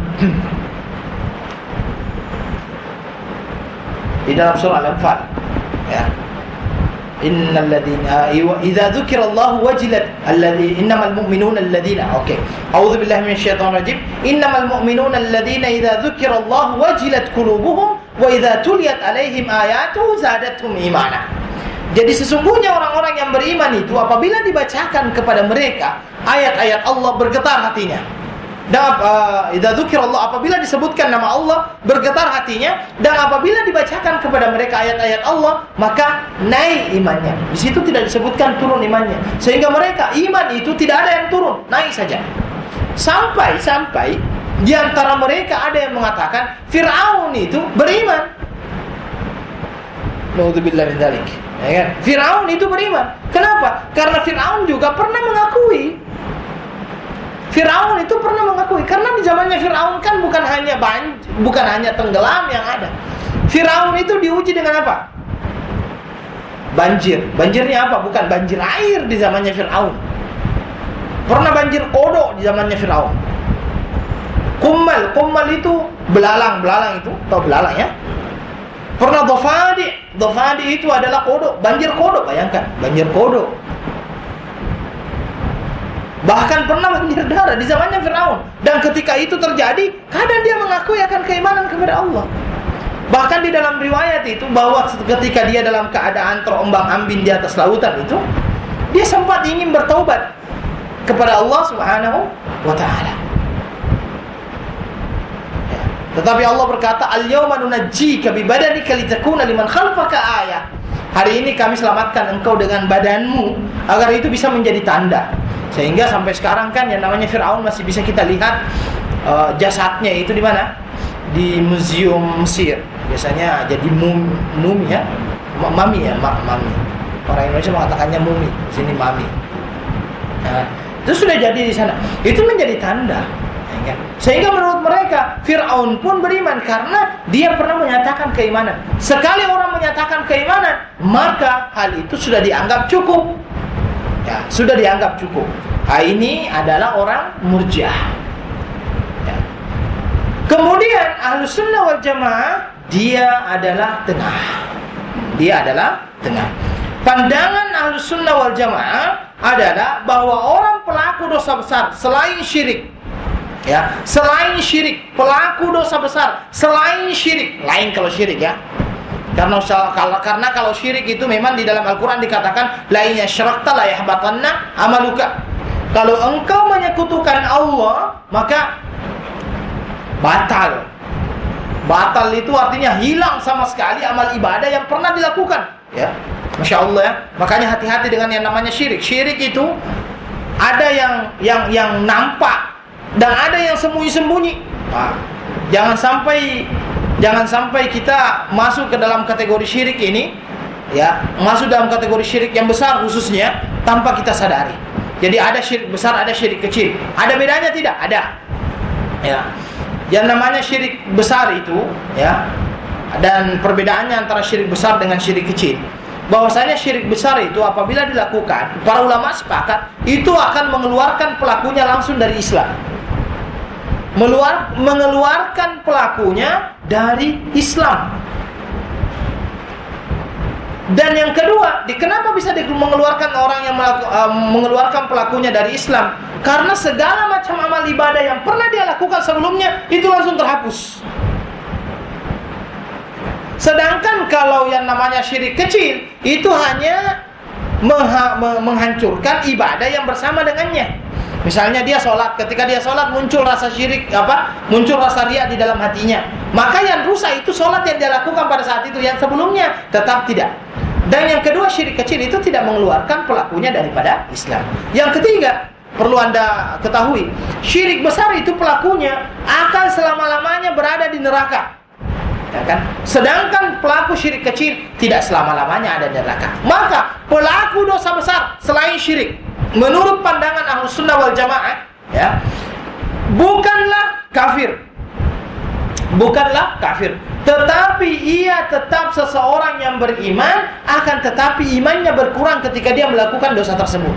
di dalam surah Al-Anfal, ya, innal ladzina idza dzukirallahu wajilat alladzi innamal mu'minuna alladzina, oke, a'udzu billahi minasyaitonir rajim, innamal mu'minuna alladzina idza dzukirallahu wajilat qulubuhum wa idza tuliyat alaihim ayatuhu zadatuhum imana. Jadi sesungguhnya orang-orang yang beriman itu apabila dibacakan kepada mereka ayat-ayat Allah bergetar hatinya. dan uh, idza dzukirallah, apabila disebutkan nama Allah bergetar hatinya, dan apabila dibacakan kepada mereka ayat-ayat Allah maka naik imannya. Di situ tidak disebutkan turun imannya, sehingga mereka iman itu tidak ada yang turun, naik saja. Sampai-sampai di antara mereka ada yang mengatakan Fir'aun itu beriman. Naudzubillah min dzalik. Ya kan? Fir'aun itu beriman. Kenapa? Karena Fir'aun juga pernah mengakui. Fir'aun itu pernah mengakui, karena di zamannya Fir'aun kan bukan hanya banjir, bukan hanya tenggelam yang ada. Fir'aun itu diuji dengan apa? Banjir. Banjirnya apa? Bukan banjir air di zamannya Fir'aun. Pernah banjir kodok di zamannya Fir'aun. Kummal, kummal itu belalang, belalang itu, tahu belalang ya? Pernah dhafadi, dhafadi itu adalah kodok, banjir kodok, bayangkan, banjir kodok. Bahkan pernah banjir darah di zamannya Fir'aun. Dan ketika itu terjadi, kadang dia mengakui akan keimanan kepada Allah. Bahkan di dalam riwayat itu bahwa ketika dia dalam keadaan terombang-ambing di atas lautan itu, dia sempat ingin bertaubat kepada Allah Subhanahu wa ta'ala. Tetapi Allah berkata, al-yawma nunajjika bi badanika litakuna liman khalfaka ayah. Hari ini kami selamatkan engkau dengan badanmu agar itu bisa menjadi tanda. Sehingga sampai sekarang kan yang namanya Fir'aun masih bisa kita lihat uh, jasadnya itu di mana? Di Museum Mesir. Biasanya jadi mum, mumi ya. Mami ya, mami. Orang Indonesia mengatakannya mumi, di sini mami. Nah, itu sudah jadi di sana. Itu menjadi tanda. Sehingga menurut mereka Fir'aun pun beriman karena dia pernah menyatakan keimanan. Sekali orang menyatakan keimanan, maka hal itu sudah dianggap cukup. Ya, sudah dianggap cukup. Nah, ini adalah orang Murji'ah. Ya. Kemudian Ahlus Sunnah wal Jamaah, dia adalah tengah. Dia adalah tengah. Pandangan Ahlus Sunnah wal Jamaah adalah bahwa orang pelaku dosa besar selain syirik, ya, selain syirik, pelaku dosa besar selain syirik, lain kalau syirik ya. Karena kalau karena kalau syirik itu memang di dalam Al-Qur'an dikatakan la in asyrakta la yahbatanna amaluka. Kalau engkau menyekutukan Allah, maka batal. Batal itu artinya hilang sama sekali amal ibadah yang pernah dilakukan, ya. Masya Allah ya. Makanya hati-hati dengan yang namanya syirik. Syirik itu ada yang yang yang nampak dan ada yang sembunyi-sembunyi. Nah, jangan sampai jangan sampai kita masuk ke dalam kategori syirik ini, ya, masuk dalam kategori syirik yang besar khususnya tanpa kita sadari. Jadi ada syirik besar, ada syirik kecil. Ada bedanya tidak? Ada. Ya. Yang namanya syirik besar itu, ya, dan perbedaannya antara syirik besar dengan syirik kecil. Bahwasanya syirik besar itu apabila dilakukan, para ulama sepakat itu akan mengeluarkan pelakunya langsung dari Islam. Meluar, mengeluarkan pelakunya dari Islam. Dan yang kedua, di, kenapa bisa di, mengeluarkan orang yang melaku, uh, mengeluarkan pelakunya dari Islam? Karena segala macam amal ibadah yang pernah dia lakukan sebelumnya itu langsung terhapus. Sedangkan kalau yang namanya syirik kecil itu hanya mengha, menghancurkan ibadah yang bersama dengannya. Misalnya dia sholat, ketika dia sholat muncul rasa syirik, apa? Muncul rasa riya di dalam hatinya. Maka yang rusak itu sholat yang dia lakukan pada saat itu, yang sebelumnya tetap tidak. Dan yang kedua, syirik kecil itu tidak mengeluarkan pelakunya daripada Islam. Yang ketiga, perlu Anda ketahui, syirik besar itu pelakunya akan selama-lamanya berada di neraka. Ya kan? Sedangkan pelaku syirik kecil tidak selama-lamanya ada di neraka. Maka pelaku dosa besar selain syirik, menurut pandangan Ahlus Sunnah wal Jamaah, ya, bukanlah kafir, bukanlah kafir, tetapi ia tetap seseorang yang beriman, akan tetapi imannya berkurang ketika dia melakukan dosa tersebut.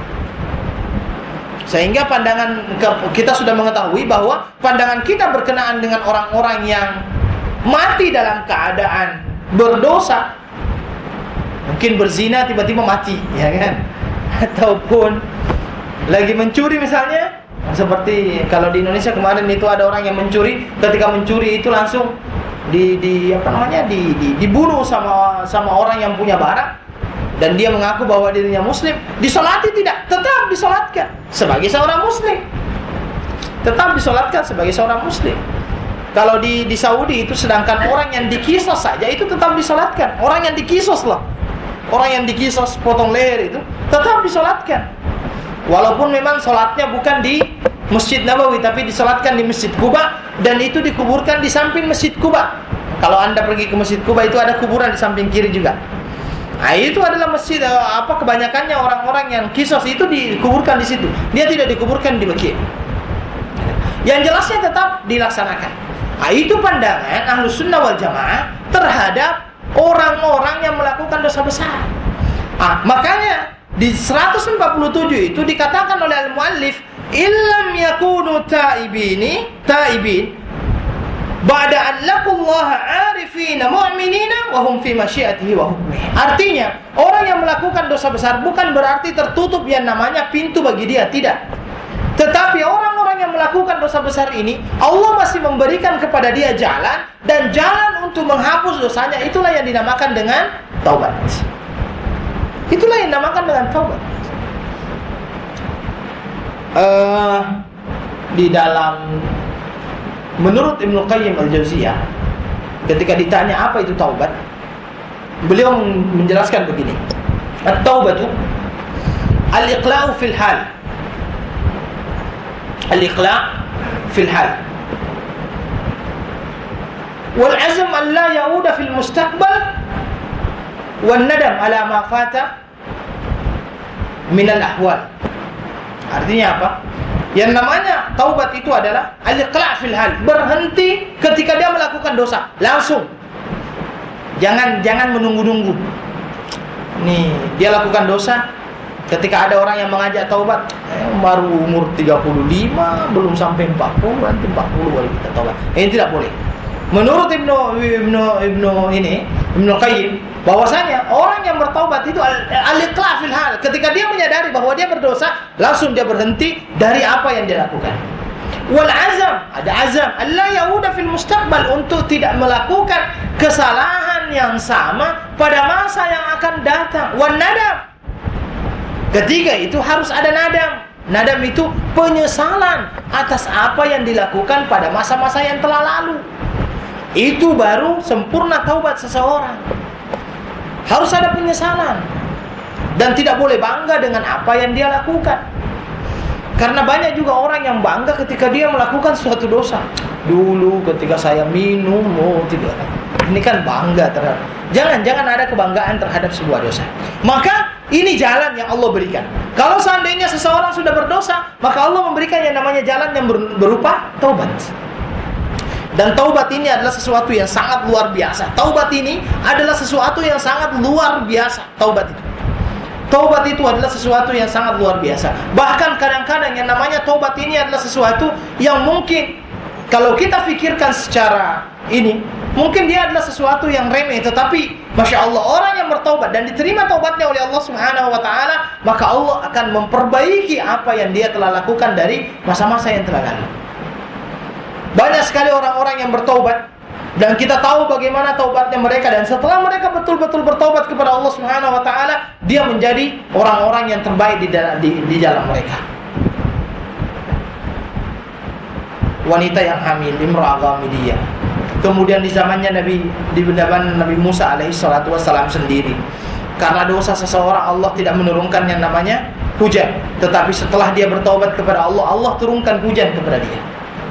Sehingga pandangan kita sudah mengetahui bahwa pandangan kita berkenaan dengan orang-orang yang mati dalam keadaan berdosa, mungkin berzina tiba-tiba mati, ya kan? Ataupun lagi mencuri misalnya, seperti kalau di Indonesia kemarin itu ada orang yang mencuri, ketika mencuri itu langsung di, di apa namanya di, di, dibunuh sama sama orang yang punya barang, dan dia mengaku bahwa dirinya muslim. Disolati tidak, tetap disolatkan sebagai seorang muslim. tetap disolatkan sebagai seorang muslim. Kalau di di Saudi itu, sedangkan orang yang dikisos saja itu tetap disolatkan. Orang yang dikisos lah, orang yang dikisos potong leher itu tetap disolatkan. Walaupun memang solatnya bukan di Masjid Nabawi, tapi disolatkan di Masjid Quba, dan itu dikuburkan di samping Masjid Quba. Kalau anda pergi ke Masjid Quba itu ada kuburan di samping kiri juga. Nah, itu adalah masjid apa kebanyakannya orang-orang yang kisos itu dikuburkan di situ. Dia tidak dikuburkan di Baqi'. Yang jelasnya tetap dilaksanakan. Nah, itu pandangan Ahlus Sunnah wal Jamaah terhadap orang-orang yang melakukan dosa besar. Ah, makanya di seratus empat puluh tujuh itu dikatakan oleh al-muallif, illam yakunu ta'ibini ta'ibin ba'da an laqullaha 'arifina mu'minina wa hum fi masyiatihi wa hukmihi. Artinya, orang yang melakukan dosa besar bukan berarti tertutup yang namanya pintu bagi dia, tidak. Tetapi orang-orang yang melakukan dosa besar ini, Allah masih memberikan kepada dia jalan, dan jalan untuk menghapus dosanya itulah yang dinamakan dengan taubat. Itulah yang dinamakan dengan taubat. Uh, di dalam menurut Ibnu Qayyim al-Jauziyah, ketika ditanya apa itu taubat, beliau menjelaskan begini: at-taubatu al-iqla'u fil hal. Al-iqla' fil hal. Wal 'azm an la ya'uda fil mustaqbal wan nadam ala ma fata min al-ahwal. Artinya apa? Yang namanya taubat itu adalah al-iqla' fil hal, berhenti ketika dia melakukan dosa, langsung. Jangan jangan menunggu-nunggu. Nih, dia lakukan dosa, ketika ada orang yang mengajak taubat, eh, baru umur tiga puluh lima, belum sampai empat puluh, nanti empat puluh baru kita taubat. Ini tidak boleh. Menurut Ibnu Ibnu Ibnu ini, Ibnu Qayyim, bahwasanya orang yang bertaubat itu al-iqla' fil hal, ketika dia menyadari bahwa dia berdosa, langsung dia berhenti dari apa yang dia lakukan. Wal azam, ada azam Allah yauda fil mustaqbal, untuk tidak melakukan kesalahan yang sama pada masa yang akan datang. Wan nadam, ketiga itu harus ada nadam. Nadam itu penyesalan atas apa yang dilakukan pada masa-masa yang telah lalu. Itu baru sempurna taubat seseorang. Harus ada penyesalan, dan tidak boleh bangga dengan apa yang dia lakukan. Karena banyak juga orang yang bangga ketika dia melakukan suatu dosa. Dulu ketika saya minum, oh tidak. Ini kan bangga terhadap. Jangan, jangan ada kebanggaan terhadap sebuah dosa. Maka ini jalan yang Allah berikan. Kalau seandainya seseorang sudah berdosa, maka Allah memberikan yang namanya jalan yang berupa taubat. Dan taubat ini adalah sesuatu yang sangat luar biasa. Taubat ini adalah sesuatu yang sangat luar biasa. Taubat itu. Taubat itu adalah sesuatu yang sangat luar biasa. Bahkan kadang-kadang yang namanya taubat ini adalah sesuatu yang mungkin kalau kita pikirkan secara ini, mungkin dia adalah sesuatu yang remeh. Tetapi Masya Allah, orang yang bertaubat dan diterima taubatnya oleh Allah Subhanahu Wa Taala, maka Allah akan memperbaiki apa yang dia telah lakukan dari masa-masa yang telah lalu. Banyak sekali orang-orang yang bertaubat, dan kita tahu bagaimana taubatnya mereka, dan setelah mereka betul-betul bertaubat kepada Allah Subhanahu Wa Taala, dia menjadi orang-orang yang terbaik di dalam di, di jalan mereka. Wanita yang hamil, imra'ah ghamidiyah. Kemudian di zamannya Nabi, di zaman Nabi Musa alaihi salatu wassalam sendiri, karena dosa seseorang Allah tidak menurunkan yang namanya hujan, tetapi setelah dia bertaubat kepada Allah, Allah turunkan hujan kepada dia.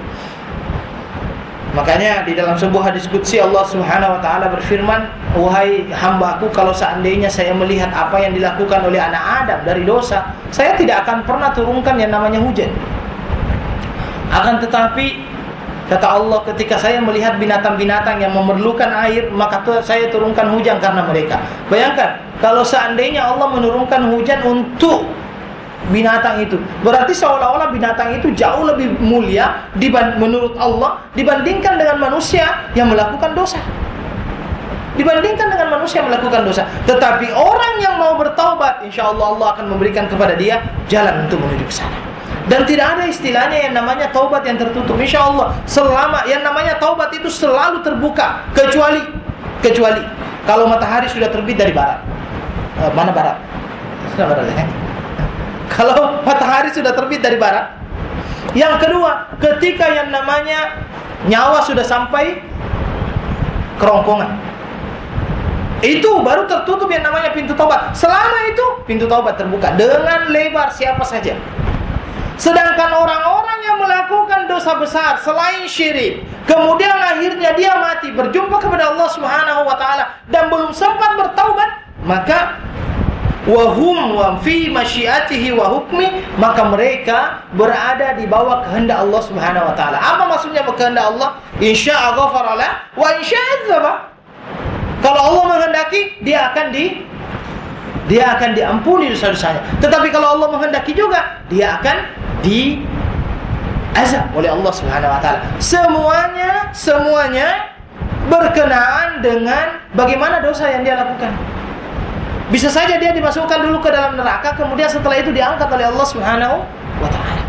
Makanya di dalam sebuah hadis qudsi Allah Subhanahu Wa Taala berfirman, wahai hamba-Ku, kalau seandainya saya melihat apa yang dilakukan oleh anak Adam dari dosa, saya tidak akan pernah turunkan yang namanya hujan. Akan tetapi kata Allah, ketika saya melihat binatang-binatang yang memerlukan air, maka saya turunkan hujan karena mereka. Bayangkan kalau seandainya Allah menurunkan hujan untuk binatang itu, berarti seolah-olah binatang itu jauh lebih mulia diband- menurut Allah dibandingkan dengan manusia yang melakukan dosa. Dibandingkan dengan manusia yang melakukan dosa. Tetapi orang yang mau bertaubat, insya Allah Allah akan memberikan kepada dia jalan untuk menuju ke sana. Dan tidak ada istilahnya yang namanya taubat yang tertutup. Insya Allah selama yang namanya taubat itu selalu terbuka, kecuali kecuali kalau matahari sudah terbit dari barat. Eh, mana barat? Sudah barat ya? Kalau matahari sudah terbit dari barat, Yang kedua, ketika yang namanya nyawa sudah sampai kerongkongan, itu baru tertutup yang namanya pintu taubat. Selama itu pintu taubat terbuka dengan lebar siapa saja. Sedangkan orang-orang yang melakukan dosa besar selain syirik, kemudian akhirnya dia mati berjumpa kepada Allah Subhanahu wa taala dan belum sempat bertaubat, maka wahum wa fi masyiatihi wa hukmi, maka mereka berada di bawah kehendak Allah Subhanahu wa taala. Apa maksudnya kehendak Allah? Insya'a ghafara lah wa insya'a adzaba. Kalau Allah menghendaki, dia akan di dia akan diampuni dosa-dosanya. Tetapi kalau Allah menghendaki juga, dia akan di azab oleh Allah Subhanahu wa taala. Semuanya semuanya berkenaan dengan bagaimana dosa yang dia lakukan. Bisa saja dia dimasukkan dulu ke dalam neraka, kemudian setelah itu diangkat oleh Allah Subhanahu wa taala.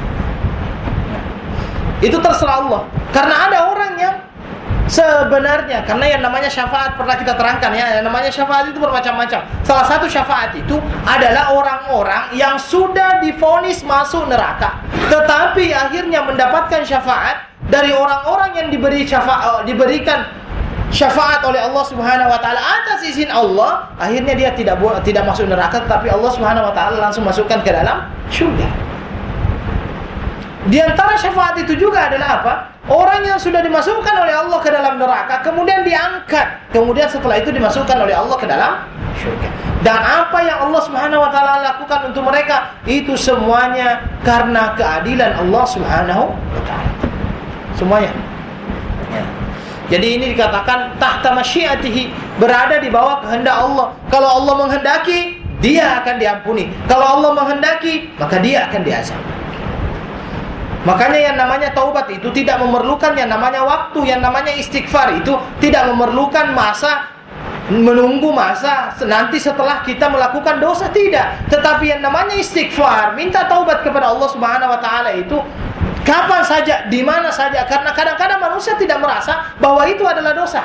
Itu terserah Allah. Karena ada orang yang sebenarnya, karena yang namanya syafaat pernah kita terangkan ya, yang namanya syafaat itu bermacam-macam. Salah satu syafaat itu adalah orang-orang yang sudah divonis masuk neraka, tetapi akhirnya mendapatkan syafaat dari orang-orang yang diberi syafaat, diberikan syafaat oleh Allah Subhanahu wa taala atas izin Allah, akhirnya dia tidak tidak masuk neraka, tetapi Allah Subhanahu wa taala langsung masukkan ke dalam surga. Di antara syafaat itu juga adalah apa? Orang yang sudah dimasukkan oleh Allah ke dalam neraka, kemudian diangkat, kemudian setelah itu dimasukkan oleh Allah ke dalam surga. Dan apa yang Allah Subhanahu wa taala lakukan untuk mereka, itu semuanya karena keadilan Allah Subhanahu wa taala. Semuanya. Ya. Jadi ini dikatakan tahta masyiatihi, berada di bawah kehendak Allah. Kalau Allah menghendaki, dia akan diampuni. Kalau Allah menghendaki, maka dia akan diazab. Makanya yang namanya taubat itu tidak memerlukan yang namanya waktu, yang namanya istighfar itu tidak memerlukan masa, menunggu masa nanti setelah kita melakukan dosa, tidak. Tetapi yang namanya istighfar, minta taubat kepada Allah Subhanahu wa taala itu kapan saja, di mana saja, karena kadang-kadang manusia tidak merasa bahwa itu adalah dosa.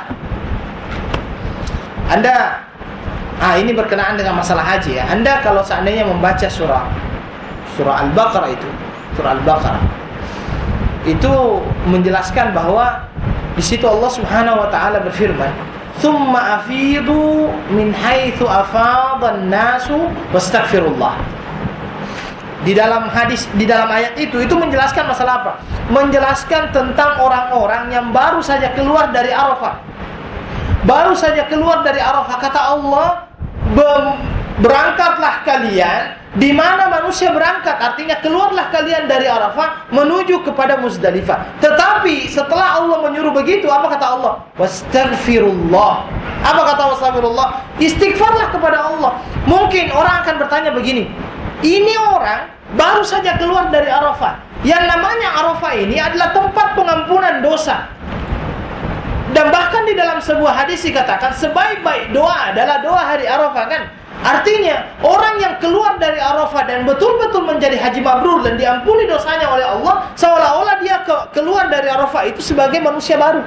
Anda ah ini berkenaan dengan masalah haji ya. Anda kalau seandainya membaca surah surah Al-Baqarah itu, surah Al-Baqarah itu menjelaskan bahwa di situ Allah Subhanahu wa taala berfirman, "Tsumma afidu min haitsu afadhan nasu wastaghfirullah." Di dalam hadis, di dalam ayat itu itu menjelaskan masalah apa? Menjelaskan tentang orang-orang yang baru saja keluar dari Arafah. Baru saja keluar dari Arafah, kata Allah, berangkatlah kalian. Di mana manusia berangkat, artinya keluarlah kalian dari Arafah menuju kepada Muzdalifah. Tetapi setelah Allah menyuruh begitu, apa kata Allah? Wastaghfirullah. Apa kata wastaghfirullah? Istighfarlah kepada Allah. Mungkin orang akan bertanya begini, ini orang baru saja keluar dari Arafah. Yang namanya Arafah ini adalah tempat pengampunan dosa. Dan bahkan di dalam sebuah hadis dikatakan sebaik-baik doa adalah doa hari Arafah, kan? Artinya orang yang keluar dari Arafah dan betul-betul menjadi haji mabrur dan diampuni dosanya oleh Allah, seolah-olah dia ke- keluar dari Arafah itu sebagai manusia baru.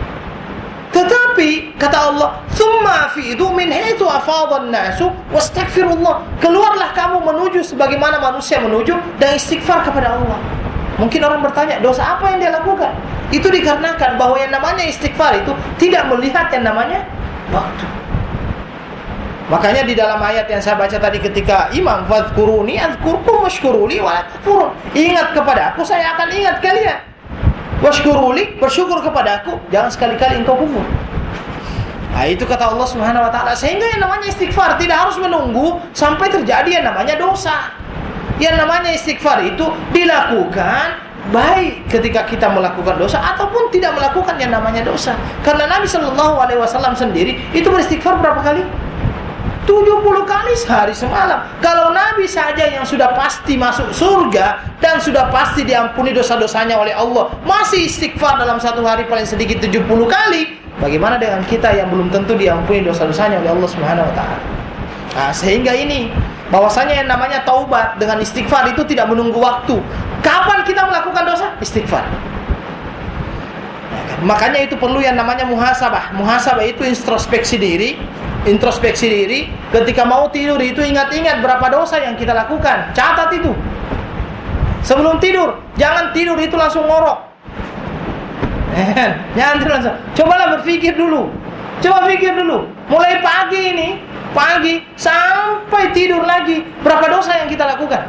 Tetapi kata Allah, "Tsumma afidu min haitsu afadhan nasu wastaghfirullah." Keluarlah kamu menuju sebagaimana manusia menuju dan istighfar kepada Allah. Mungkin orang bertanya, dosa apa yang dia lakukan? Itu dikarenakan bahwa yang namanya istighfar itu tidak melihat yang namanya waktu. Makanya di dalam ayat yang saya baca tadi ketika imam, "Fadhkuruni adzkurkum washkuruli wa la takfurun." Ingat kepada aku, saya akan ingat kalian. Washkuruli, bersyukur kepada aku, jangan sekali-kali engkau kufur. Nah, itu kata Allah Subhanahu wa taala. Sehingga yang namanya istighfar tidak harus menunggu sampai terjadi yang namanya dosa. Yang namanya istighfar itu dilakukan baik ketika kita melakukan dosa ataupun tidak melakukan yang namanya dosa. Karena Nabi Shallallahu alaihi wasallam sendiri itu beristighfar berapa kali? tujuh puluh kali sehari semalam. Kalau Nabi saja yang sudah pasti masuk surga dan sudah pasti diampuni dosa-dosanya oleh Allah masih istighfar dalam satu hari paling sedikit tujuh puluh kali, bagaimana dengan kita yang belum tentu diampuni dosa-dosanya oleh Allah Subhanahu wa taala? Nah, sehingga ini bahwasanya yang namanya taubat dengan istighfar itu tidak menunggu waktu. Kapan kita melakukan dosa? Istighfar. Makanya itu perlu yang namanya muhasabah. Muhasabah itu introspeksi diri. Introspeksi diri, ketika mau tidur itu ingat-ingat berapa dosa yang kita lakukan. Catat itu. Sebelum tidur, jangan tidur itu langsung ngorok. Eh, jangan tidur langsung. Cobalah berpikir dulu. Coba pikir dulu. Mulai pagi ini, pagi sampai tidur lagi, berapa dosa yang kita lakukan?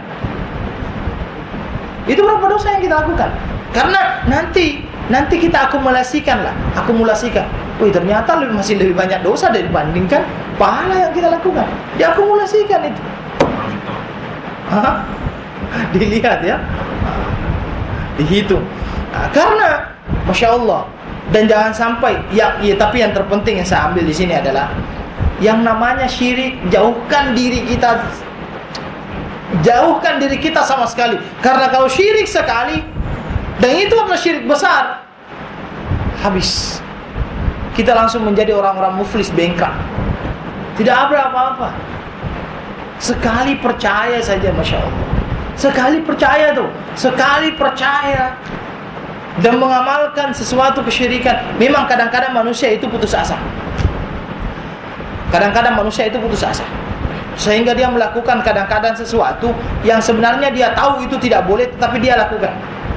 Itu berapa dosa yang kita lakukan? Karena nanti nanti kita akumulasikan lah, akumulasikan. Wih, ternyata lebih, masih lebih banyak dosa dibandingkan pahala yang kita lakukan. Diakumulasikan itu. Hah? Dilihat ya, dihitung. Nah, karena Masya Allah. Dan jangan sampai ya, ya, tapi yang terpenting yang saya ambil di sini adalah yang namanya syirik, jauhkan diri kita, jauhkan diri kita sama sekali. Karena kalau syirik sekali, dan itu adalah syirik besar, habis. Kita langsung menjadi orang-orang muflis, bengkak. Tidak ada apa-apa. Sekali percaya saja, Masya Allah. Sekali percaya tuh, sekali percaya dan mengamalkan sesuatu kesyirikan. Memang kadang-kadang manusia itu putus asa. Kadang-kadang manusia itu putus asa, sehingga dia melakukan kadang-kadang sesuatu yang sebenarnya dia tahu itu tidak boleh, tetapi dia lakukan.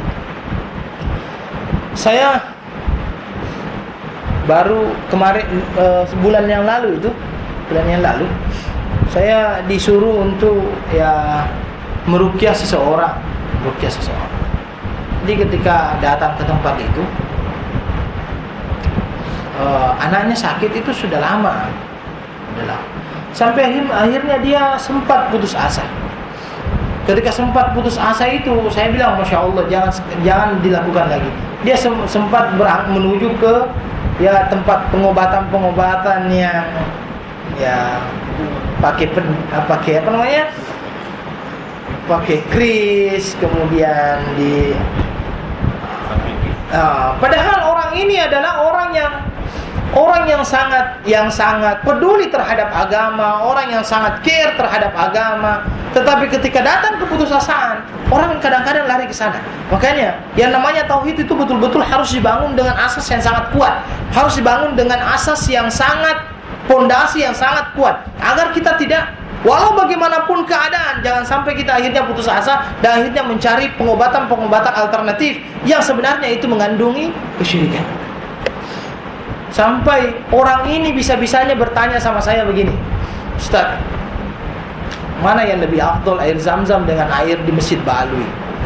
Saya baru kemarin uh, sebulan yang lalu itu, bulan yang lalu, saya disuruh untuk ya meruqyah seseorang, meruqyah seseorang. Jadi ketika datang ke tempat itu, uh, anaknya sakit itu sudah lama, sudah lama. Sampai akhir, akhirnya dia sempat putus asa. Ketika sempat putus asa itu, saya bilang Masya Allah, jangan jangan dilakukan lagi. Dia sem- sempat berang, menuju ke ya tempat pengobatan-pengobatan yang ya pakai pen, pakai apa namanya? Pakai kris, kemudian di uh, padahal orang ini adalah orang yang orang yang sangat yang sangat peduli terhadap agama, orang yang sangat care terhadap agama. Tetapi ketika datang keputusasaan, orang kadang-kadang lari ke sana. Makanya yang namanya tauhid itu betul-betul harus dibangun dengan asas yang sangat kuat, harus dibangun dengan asas yang sangat, pondasi yang sangat kuat, agar kita tidak, walau bagaimanapun keadaan, jangan sampai kita akhirnya putus asa dan akhirnya mencari pengobatan-pengobatan alternatif yang sebenarnya itu mengandungi kesyirikan. Sampai orang ini bisa-bisanya bertanya sama saya begini, Ustaz, mana yang lebih afdol, air Zam-Zam dengan air di Masjid Ba'alwi?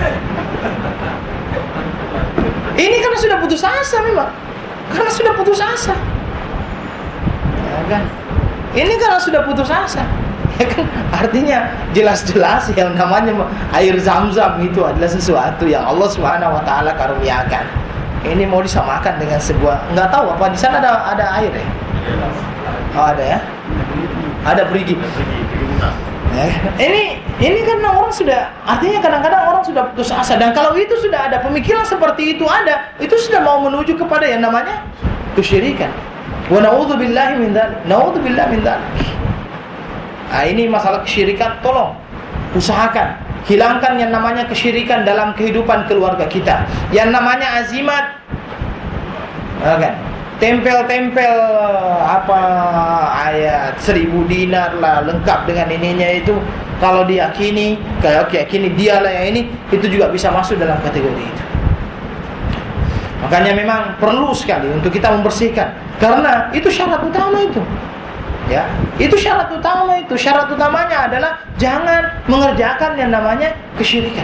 Ini karena sudah putus asa memang, karena sudah putus asa, ya kan? Ini karena sudah putus asa. Ya kan, artinya jelas-jelas yang namanya air Zam-Zam itu adalah sesuatu yang Allah Subhanahu wa taala karuniakan. Ini mau disamakan dengan sebuah, enggak tahu apa di sana ada ada air ya? Oh, ada ya? Ada berigi. Ya, ini ini karena orang sudah, artinya kadang-kadang orang sudah putus asa, dan kalau itu sudah ada pemikiran seperti itu ada, itu sudah mau menuju kepada yang namanya kesyirikan. Wa na'udzubillahi min dzalik. Na'udzubillahi min dzalik. Nah, ini masalah kesyirikan, tolong usahakan hilangkan yang namanya kesyirikan dalam kehidupan keluarga kita. Yang namanya azimat, kan? Tempel-tempel apa ayat seribu dinar lah, lengkap dengan ininya itu, kalau diyakini, kalau diyakini dialah yang ini, itu juga bisa masuk dalam kategori itu. Makanya memang perlu sekali untuk kita membersihkan, karena itu syarat utama itu. Ya, itu syarat utama itu. Syarat utamanya adalah jangan mengerjakan yang namanya kesyirikan.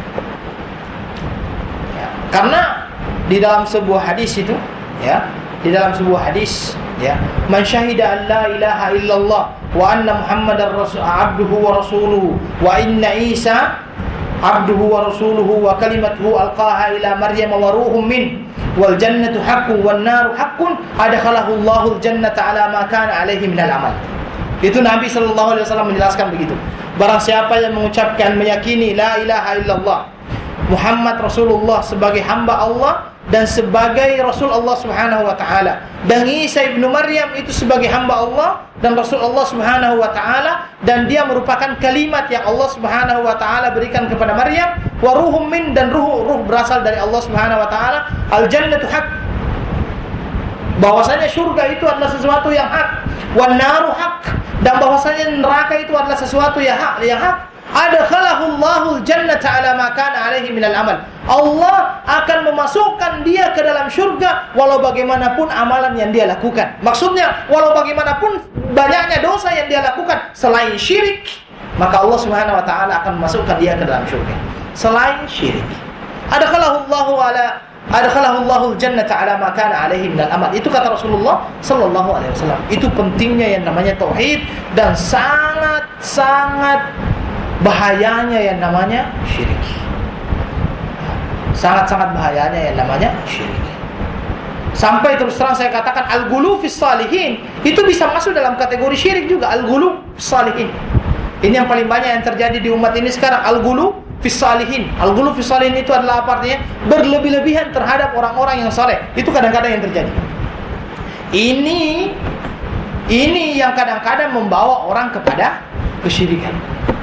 Ya, karena di dalam sebuah hadis itu, ya, di dalam sebuah hadis, ya, man syahida an la ilaha illallah wa anna muhammadar rasul abduhu wa rasuluhu wa inna isa abduhu wa rasuluhu wa kalimatuhu alqaha ila maryam wa ruhum min wal jannatu haqqun wan naru haqqun adkhalahu Allahul jannata ala ma kana alaihi minal amal. Itu Nabi sallallahu alaihi wasallam menjelaskan begitu. Barang siapa yang mengucapkan, meyakini la ilaha illallah, Muhammad Rasulullah sebagai hamba Allah dan sebagai Rasul Allah Subhanahu wa taala, dan Isa ibnu Maryam itu sebagai hamba Allah dan Rasul Allah Subhanahu wa taala, dan dia merupakan kalimat yang Allah Subhanahu wa taala berikan kepada Maryam, wa ruhum min, dan ruh ruh berasal dari Allah Subhanahu wa taala, al jannatu haq, bahwasanya surga itu adalah sesuatu yang hak, wan naru haq, dan bahwasanya neraka itu adalah sesuatu yang hak, yang hak, adkhalahu Allahul jannata ala ma kana alaihi minal amal. Allah akan memasukkan dia ke dalam surga walau bagaimanapun amalan yang dia lakukan. Maksudnya, walau bagaimanapun banyaknya dosa yang dia lakukan selain syirik, maka Allah Subhanahu wa taala akan memasukkan dia ke dalam surga. Selain syirik. Adkhalahu Allahu ala adkhalahu Allahul jannata ala ma kana alaihi minal amal. Itu kata Rasulullah sallallahu alaihi wasallam. Itu pentingnya yang namanya tauhid dan sangat-sangat bahayanya yang namanya syirik. Sangat-sangat bahayanya yang namanya syirik. Sampai terus terang saya katakan al-ghulu fis salihin itu bisa masuk dalam kategori syirik juga, al-ghulu fis salihin. Ini yang paling banyak yang terjadi di umat ini sekarang, al-ghulu fis salihin. Al-ghulu fis salihin itu adalah apa artinya? Berlebih-lebihan terhadap orang-orang yang saleh. Itu kadang-kadang yang terjadi. Ini ini yang kadang-kadang membawa orang kepada kesyirikan.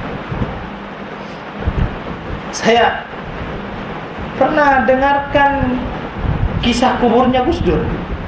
Saya pernah dengarkan kisah kuburnya Gus Dur.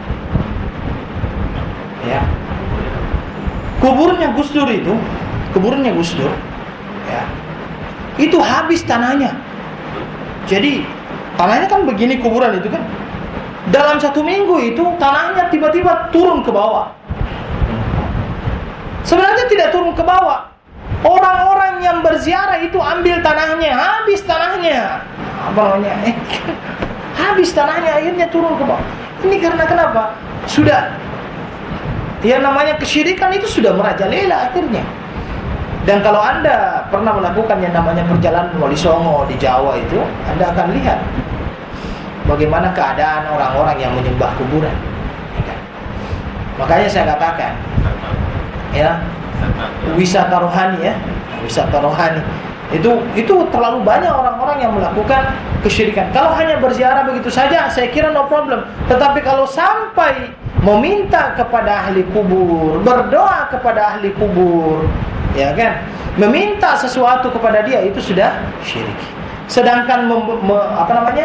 Ya. Kuburnya Gus Dur itu, kuburnya Gus Dur, ya. Itu habis tanahnya. Jadi tanahnya kan begini kuburan itu kan. Dalam satu minggu itu tanahnya tiba-tiba turun ke bawah. Sebenarnya tidak turun ke bawah. Orang-orang yang berziarah itu ambil tanahnya, habis tanahnya. Apa namanya? Eh, habis tanahnya, akhirnya turun ke bawah. Ini karena kenapa? Sudah, yang namanya kesyirikan itu sudah merajalela akhirnya. Dan kalau Anda pernah melakukan yang namanya perjalanan Wali Songo di Jawa itu, Anda akan lihat bagaimana keadaan orang-orang yang menyembah kuburan. Makanya saya katakan, ya, wisata rohani ya, wisata rohani itu itu terlalu banyak orang-orang yang melakukan kesyirikan. Kalau hanya berziarah begitu saja, saya kira no problem. Tetapi kalau sampai meminta kepada ahli kubur, berdoa kepada ahli kubur, ya kan, meminta sesuatu kepada dia, itu sudah syirik. Sedangkan mem, me, apa namanya,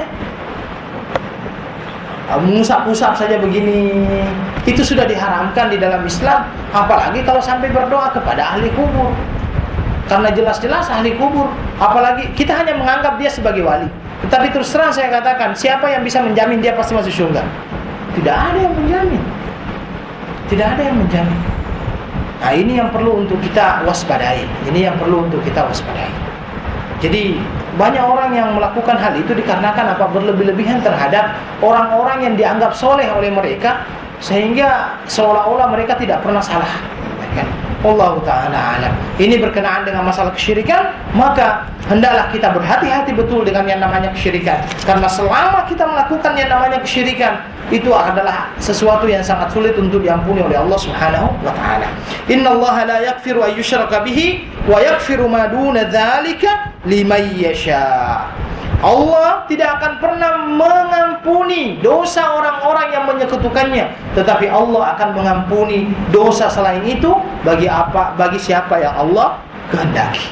mengusap-usap saja begini, itu sudah diharamkan di dalam Islam. Apalagi kalau sampai berdoa kepada ahli kubur, karena jelas-jelas ahli kubur. Apalagi kita hanya menganggap dia sebagai wali. Tetapi terus terang saya katakan, siapa yang bisa menjamin dia pasti masuk surga? Tidak ada yang menjamin. Tidak ada yang menjamin. Nah, ini yang perlu untuk kita waspadai. Ini yang perlu untuk kita waspadai. Jadi banyak orang yang melakukan hal itu dikarenakan apa? Berlebih-lebihan terhadap orang-orang yang dianggap soleh oleh mereka, sehingga seolah-olah mereka tidak pernah salah. Allah Ta'ala alam. Ini berkenaan dengan masalah kesyirikan, maka hendaklah kita berhati-hati betul dengan yang namanya kesyirikan. Karena selama kita melakukan yang namanya kesyirikan, itu adalah sesuatu yang sangat sulit untuk diampuni oleh Allah Subhanahu wa Ta'ala. Innallaha la yaghfiru an yushraka bihi wa yaghfiru ma duna dzalika liman yasha. Allah tidak akan pernah mengampuni dosa orang-orang yang menyekutukannya, tetapi Allah akan mengampuni dosa selain itu bagi apa? Bagi siapa yang Allah kehendaki.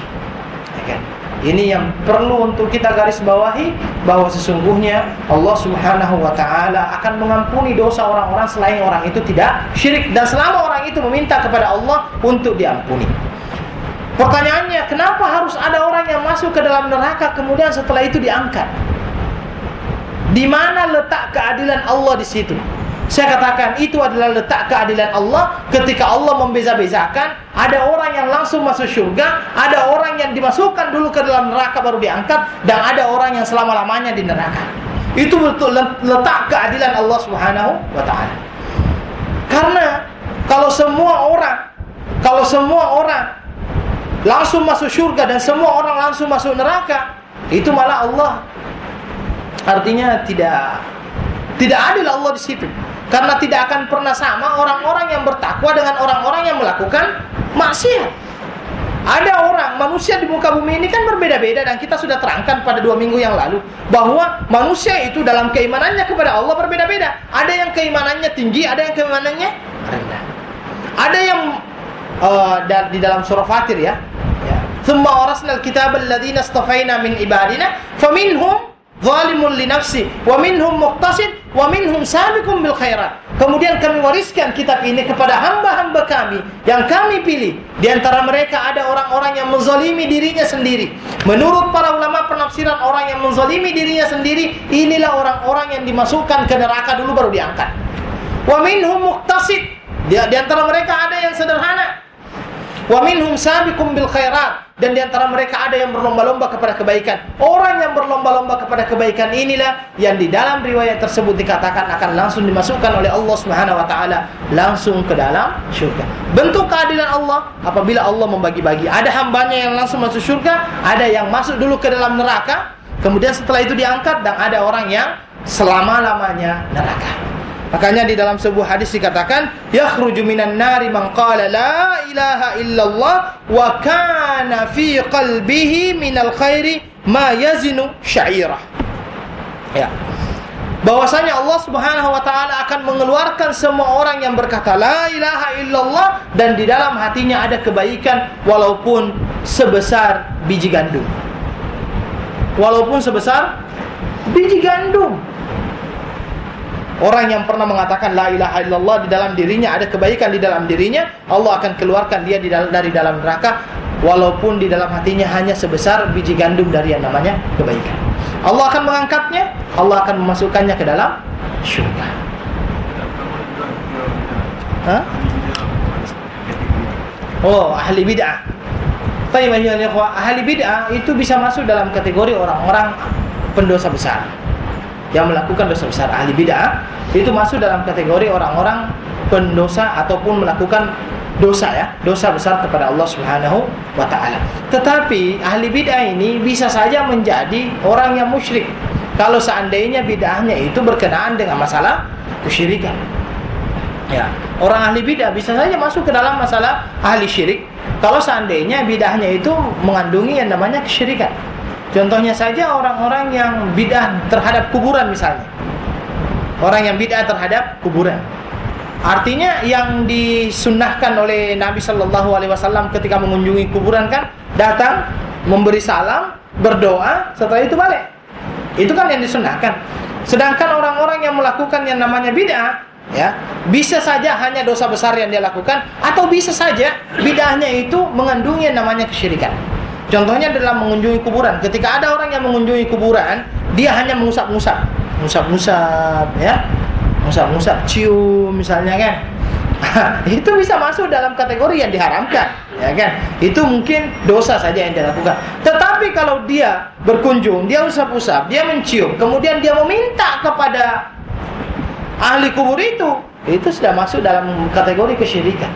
Ini yang perlu untuk kita garis bawahi, bahwa sesungguhnya Allah Subhanahu wa Ta'ala akan mengampuni dosa orang-orang selain orang itu tidak syirik, dan selama orang itu meminta kepada Allah untuk diampuni. Pertanyaannya, kenapa harus ada orang yang masuk ke dalam neraka kemudian setelah itu diangkat? Di mana letak keadilan Allah di situ? Saya katakan itu adalah letak keadilan Allah ketika Allah membeza-bezakan, ada orang yang langsung masuk surga, ada orang yang dimasukkan dulu ke dalam neraka baru diangkat, dan ada orang yang selama-lamanya di neraka. Itu betul letak keadilan Allah Subhanahu wa Ta'ala. Karena kalau semua orang kalau semua orang langsung masuk surga dan semua orang langsung masuk neraka, itu malah Allah artinya tidak tidak adil Allah di situ. Karena tidak akan pernah sama orang-orang yang bertakwa dengan orang-orang yang melakukan maksiat. Ada orang, manusia di muka bumi ini kan berbeda-beda, dan kita sudah terangkan pada dua minggu yang lalu bahwa manusia itu dalam keimanannya kepada Allah berbeda-beda. Ada yang keimanannya tinggi, ada yang keimanannya rendah. Ada yang uh, di dalam surah Fatir ya. Thumma awrasna al-kitaba alladhina istafaina min ibadina faminhum zalimun li nafsi, wa minhum muqtasid, wa minhum sabiqun bil khairat. Kemudian kami wariskan kitab ini kepada hamba-hamba kami yang kami pilih. Di antara mereka ada orang-orang yang menzalimi dirinya sendiri. Menurut para ulama penafsiran, orang yang menzalimi dirinya sendiri, inilah orang-orang yang dimasukkan ke neraka dulu baru diangkat. Wa minhum muqtasid, di, di antara mereka ada yang sederhana. Wa minhum sabiqum bil khairat, dan di antara mereka ada yang berlomba-lomba kepada kebaikan. Orang yang berlomba-lomba kepada kebaikan inilah yang di dalam riwayat tersebut dikatakan akan langsung dimasukkan oleh Allah Subhanahu wa taala langsung ke dalam syurga. Bentuk keadilan Allah apabila Allah membagi-bagi. Ada hambanya yang langsung masuk syurga, ada yang masuk dulu ke dalam neraka, kemudian setelah itu diangkat, dan ada orang yang selama-lamanya neraka. Makanya di dalam sebuah hadis dikatakan, yakhruju minan nari man qala la ilaha illallah wa kana fi qalbihi minal khairi ma yazinu sya'irah. Ya. Bahwasanya Allah Subhanahu wa taala akan mengeluarkan semua orang yang berkata la ilaha illallah dan di dalam hatinya ada kebaikan walaupun sebesar biji gandum. Walaupun sebesar biji gandum. Orang yang pernah mengatakan la ilaha illallah, di dalam dirinya ada kebaikan, di dalam dirinya Allah akan keluarkan dia di dalam, dari dalam neraka walaupun di dalam hatinya hanya sebesar biji gandum dari yang namanya kebaikan. Allah akan mengangkatnya, Allah akan memasukkannya ke dalam syurga. Hah? Oh, ahli bid'ah. Tapi ahli bid'ah itu bisa masuk dalam kategori orang-orang pendosa besar. Yang melakukan dosa besar, ahli bid'ah itu masuk dalam kategori orang-orang pendosa ataupun melakukan dosa ya, dosa besar kepada Allah Subhanahu wa taala. Tetapi ahli bid'ah ini bisa saja menjadi orang yang musyrik kalau seandainya bid'ahnya itu berkenaan dengan masalah kesyirikan. Ya, orang ahli bid'ah bisa saja masuk ke dalam masalah ahli syirik kalau seandainya bid'ahnya itu mengandungi yang namanya kesyirikan. Contohnya saja orang-orang yang bid'ah terhadap kuburan misalnya. Orang yang bid'ah terhadap kuburan. Artinya yang disunnahkan oleh Nabi sallallahu alaihi wasallam ketika mengunjungi kuburan kan datang, memberi salam, berdoa, setelah itu balik. Itu kan yang disunnahkan. Sedangkan orang-orang yang melakukan yang namanya bid'ah, ya, bisa saja hanya dosa besar yang dia lakukan, atau bisa saja bid'ahnya itu mengandungi yang namanya kesyirikan. Contohnya dalam mengunjungi kuburan. Ketika ada orang yang mengunjungi kuburan, dia hanya mengusap-ngusap, ngusap-ngusap, ya, ngusap-ngusap, cium misalnya kan. Itu bisa masuk dalam kategori yang diharamkan, ya kan? Itu mungkin dosa saja yang dia lakukan. Tetapi kalau dia berkunjung, dia usap-usap, dia mencium, kemudian dia meminta kepada ahli kubur itu, itu sudah masuk dalam kategori kesyirikan.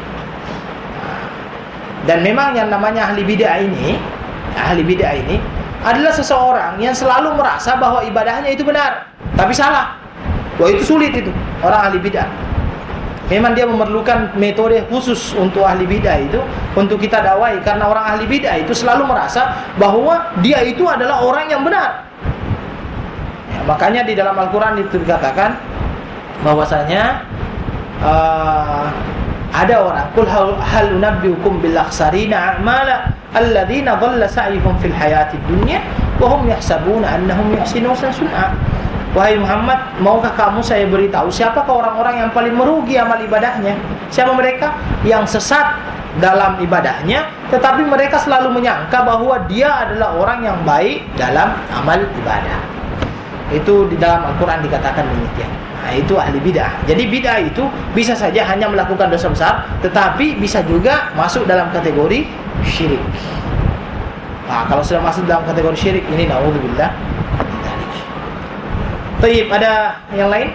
Dan memang yang namanya ahli bid'ah ini, ahli bid'ah ini adalah seseorang yang selalu merasa bahwa ibadahnya itu benar, tapi salah. Wah, itu sulit itu, orang ahli bid'ah. Memang dia memerlukan metode khusus untuk ahli bid'ah itu, untuk kita dakwai, karena orang ahli bid'ah itu selalu merasa bahwa dia itu adalah orang yang benar. Ya, makanya di dalam Al-Quran itu dikatakan bahwasanya uh, ada orang, qul hal unabbiukum bil akhsarina a'mala alladzina dhalla sa'yuhum fil hayatid dunya wa hum yahsabuna annahum yuhsinuna sun'a. Wahai Muhammad, maukah kamu saya beritahu siapakah orang-orang yang paling merugi amal ibadahnya? Siapa mereka? Yang sesat dalam ibadahnya, tetapi mereka selalu menyangka bahwa dia adalah orang yang baik dalam amal ibadah. Itu di dalam Al-Quran dikatakan demikian. Nah, itu ahli bid'ah. Jadi bid'ah itu bisa saja hanya melakukan dosa besar, tetapi bisa juga masuk dalam kategori syirik. Nah, kalau sudah masuk dalam kategori syirik ini, naudzubillah. Baik, ada yang lain?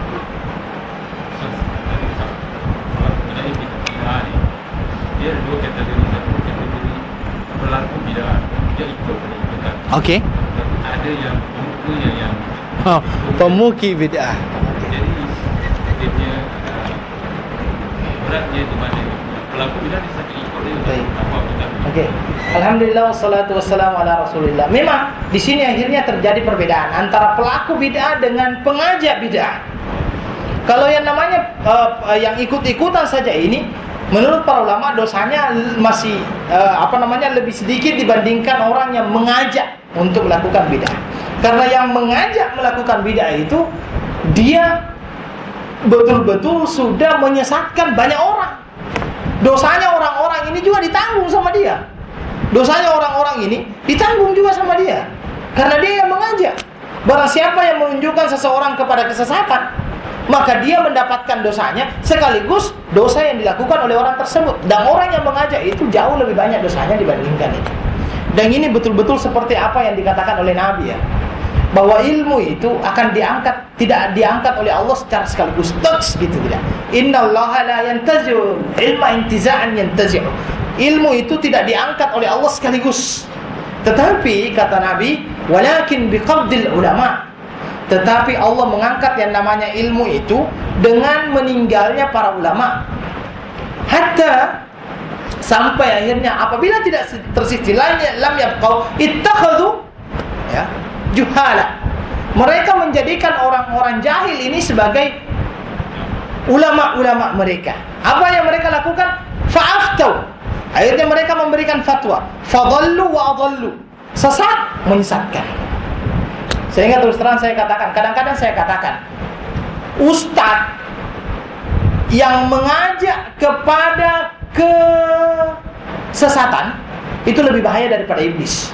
Dia ada dua kategori. Satu kategori pelaku bid'ah, dia ikut bid'ah. Okey. Ada yang pemuka yang Oh, pemuki bid'ah. Jadi dia punya uh, berat dia di mana pelaku bid'ah dia sakit ikut dia untuk apa bid'ah. Okey. Alhamdulillah wassalatu wassalamu ala Rasulillah. Memang di sini akhirnya terjadi perbedaan antara pelaku bid'ah dengan pengajak bid'ah. Kalau yang namanya uh, yang ikut-ikutan saja ini, menurut para ulama dosanya masih uh, apa namanya lebih sedikit dibandingkan orang yang mengajak untuk melakukan bid'ah. Karena yang mengajak melakukan bid'ah itu dia betul-betul sudah menyesatkan banyak orang. Dosanya orang-orang ini juga ditanggung sama dia. Dosanya orang-orang ini ditanggung juga sama dia. Karena dia yang mengajak. Barang siapa yang menunjukkan seseorang kepada kesesatan, maka dia mendapatkan dosanya sekaligus dosa yang dilakukan oleh orang tersebut. Dan orang yang mengajak itu jauh lebih banyak dosanya dibandingkan itu. Dan ini betul-betul seperti apa yang dikatakan oleh Nabi ya, bahwa ilmu itu akan diangkat, tidak diangkat oleh Allah secara sekaligus teks gitu, tidak. Innallaha la yantazi'u ilma intiza'an yantazi'u. Ilmu itu tidak diangkat oleh Allah sekaligus. Tetapi kata Nabi, walakin biqabdil ulama. Tetapi Allah mengangkat yang namanya ilmu itu dengan meninggalnya para ulama. Hatta sampai akhirnya apabila tidak tersisi lam yabqau ittakhadhu ya juhala. Mereka menjadikan orang-orang jahil ini sebagai ulama-ulama mereka. Apa yang mereka lakukan? Fa'aftau. Akhirnya mereka memberikan fatwa. Fadallu wa adallu. Sesat, menyesatkan. Sehingga terus terang saya katakan, kadang-kadang saya katakan, ustaz yang mengajak kepada kesesatan itu lebih bahaya daripada iblis.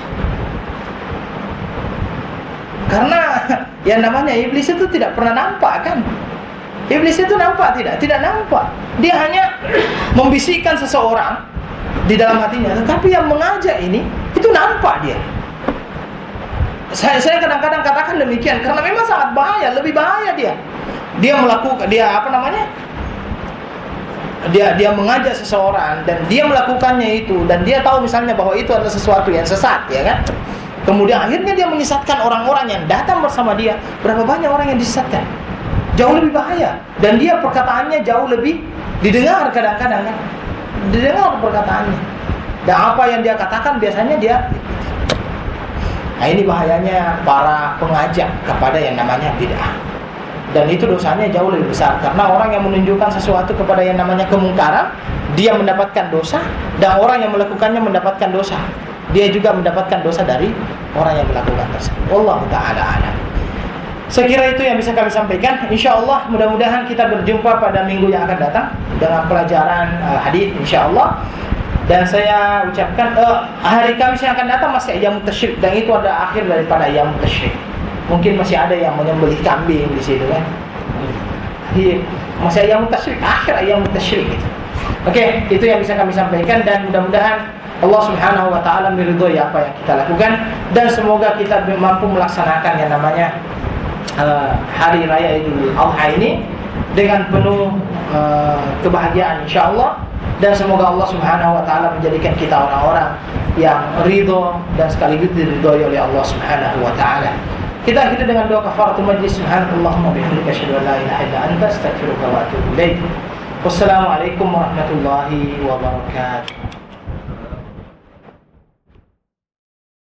Karena yang namanya iblis itu tidak pernah nampak kan? Iblis itu nampak tidak? Tidak nampak. Dia hanya membisikkan seseorang di dalam hatinya. Tetapi yang mengajak ini itu nampak dia. Saya, saya kadang-kadang katakan demikian karena memang sangat bahaya, lebih bahaya dia. Dia melakukan, dia apa namanya? Dia dia mengajak seseorang dan dia melakukannya itu dan dia tahu misalnya bahwa itu adalah sesuatu yang sesat, ya kan? Kemudian akhirnya dia menyesatkan orang-orang yang datang bersama dia. Berapa banyak orang yang disesatkan? Jauh lebih bahaya. Dan dia perkataannya jauh lebih didengar kadang-kadang kan? Didengar perkataannya. Dan apa yang dia katakan biasanya dia. Nah ini bahayanya para pengajak kepada yang namanya bid'ah. Dan itu dosanya jauh lebih besar. Karena orang yang menunjukkan sesuatu kepada yang namanya kemungkaran, dia mendapatkan dosa. Dan orang yang melakukannya mendapatkan dosa. Dia juga mendapatkan dosa dari orang yang melakukan tersebut. Wallahu ta'ala a'lam. Saya kira itu yang bisa kami sampaikan. InsyaAllah mudah-mudahan kita berjumpa pada minggu yang akan datang dengan pelajaran uh, hadis insyaAllah. Dan saya ucapkan uh, hari Kamis yang akan datang masih Ayyamut Tasyrik, dan itu ada akhir daripada Ayyamut Tasyrik. Mungkin masih ada yang menyembelih kambing di situ kan. Jadi masih Ayyamut Tasyrik, akhir Ayyamut Tasyrik itu. Oke, okay, itu yang bisa kami sampaikan dan mudah-mudahan Allah Subhanahu wa taala meridhoi apa yang kita lakukan dan semoga kita mampu melaksanakan yang namanya uh, hari raya Idul Adha ini dengan penuh uh, kebahagiaan insyaallah, dan semoga Allah Subhanahu wa taala menjadikan kita orang-orang yang ridho dan sekaligus diridhoi oleh Allah Subhanahu wa taala. Kita akhiri dengan doa kafaratul majlis. Subhanallahumma bihamdika asyhadu an la ilaha illa anta astaghfiruka wa atubu ilaik. Wassalamualaikum warahmatullahi wabarakatuh.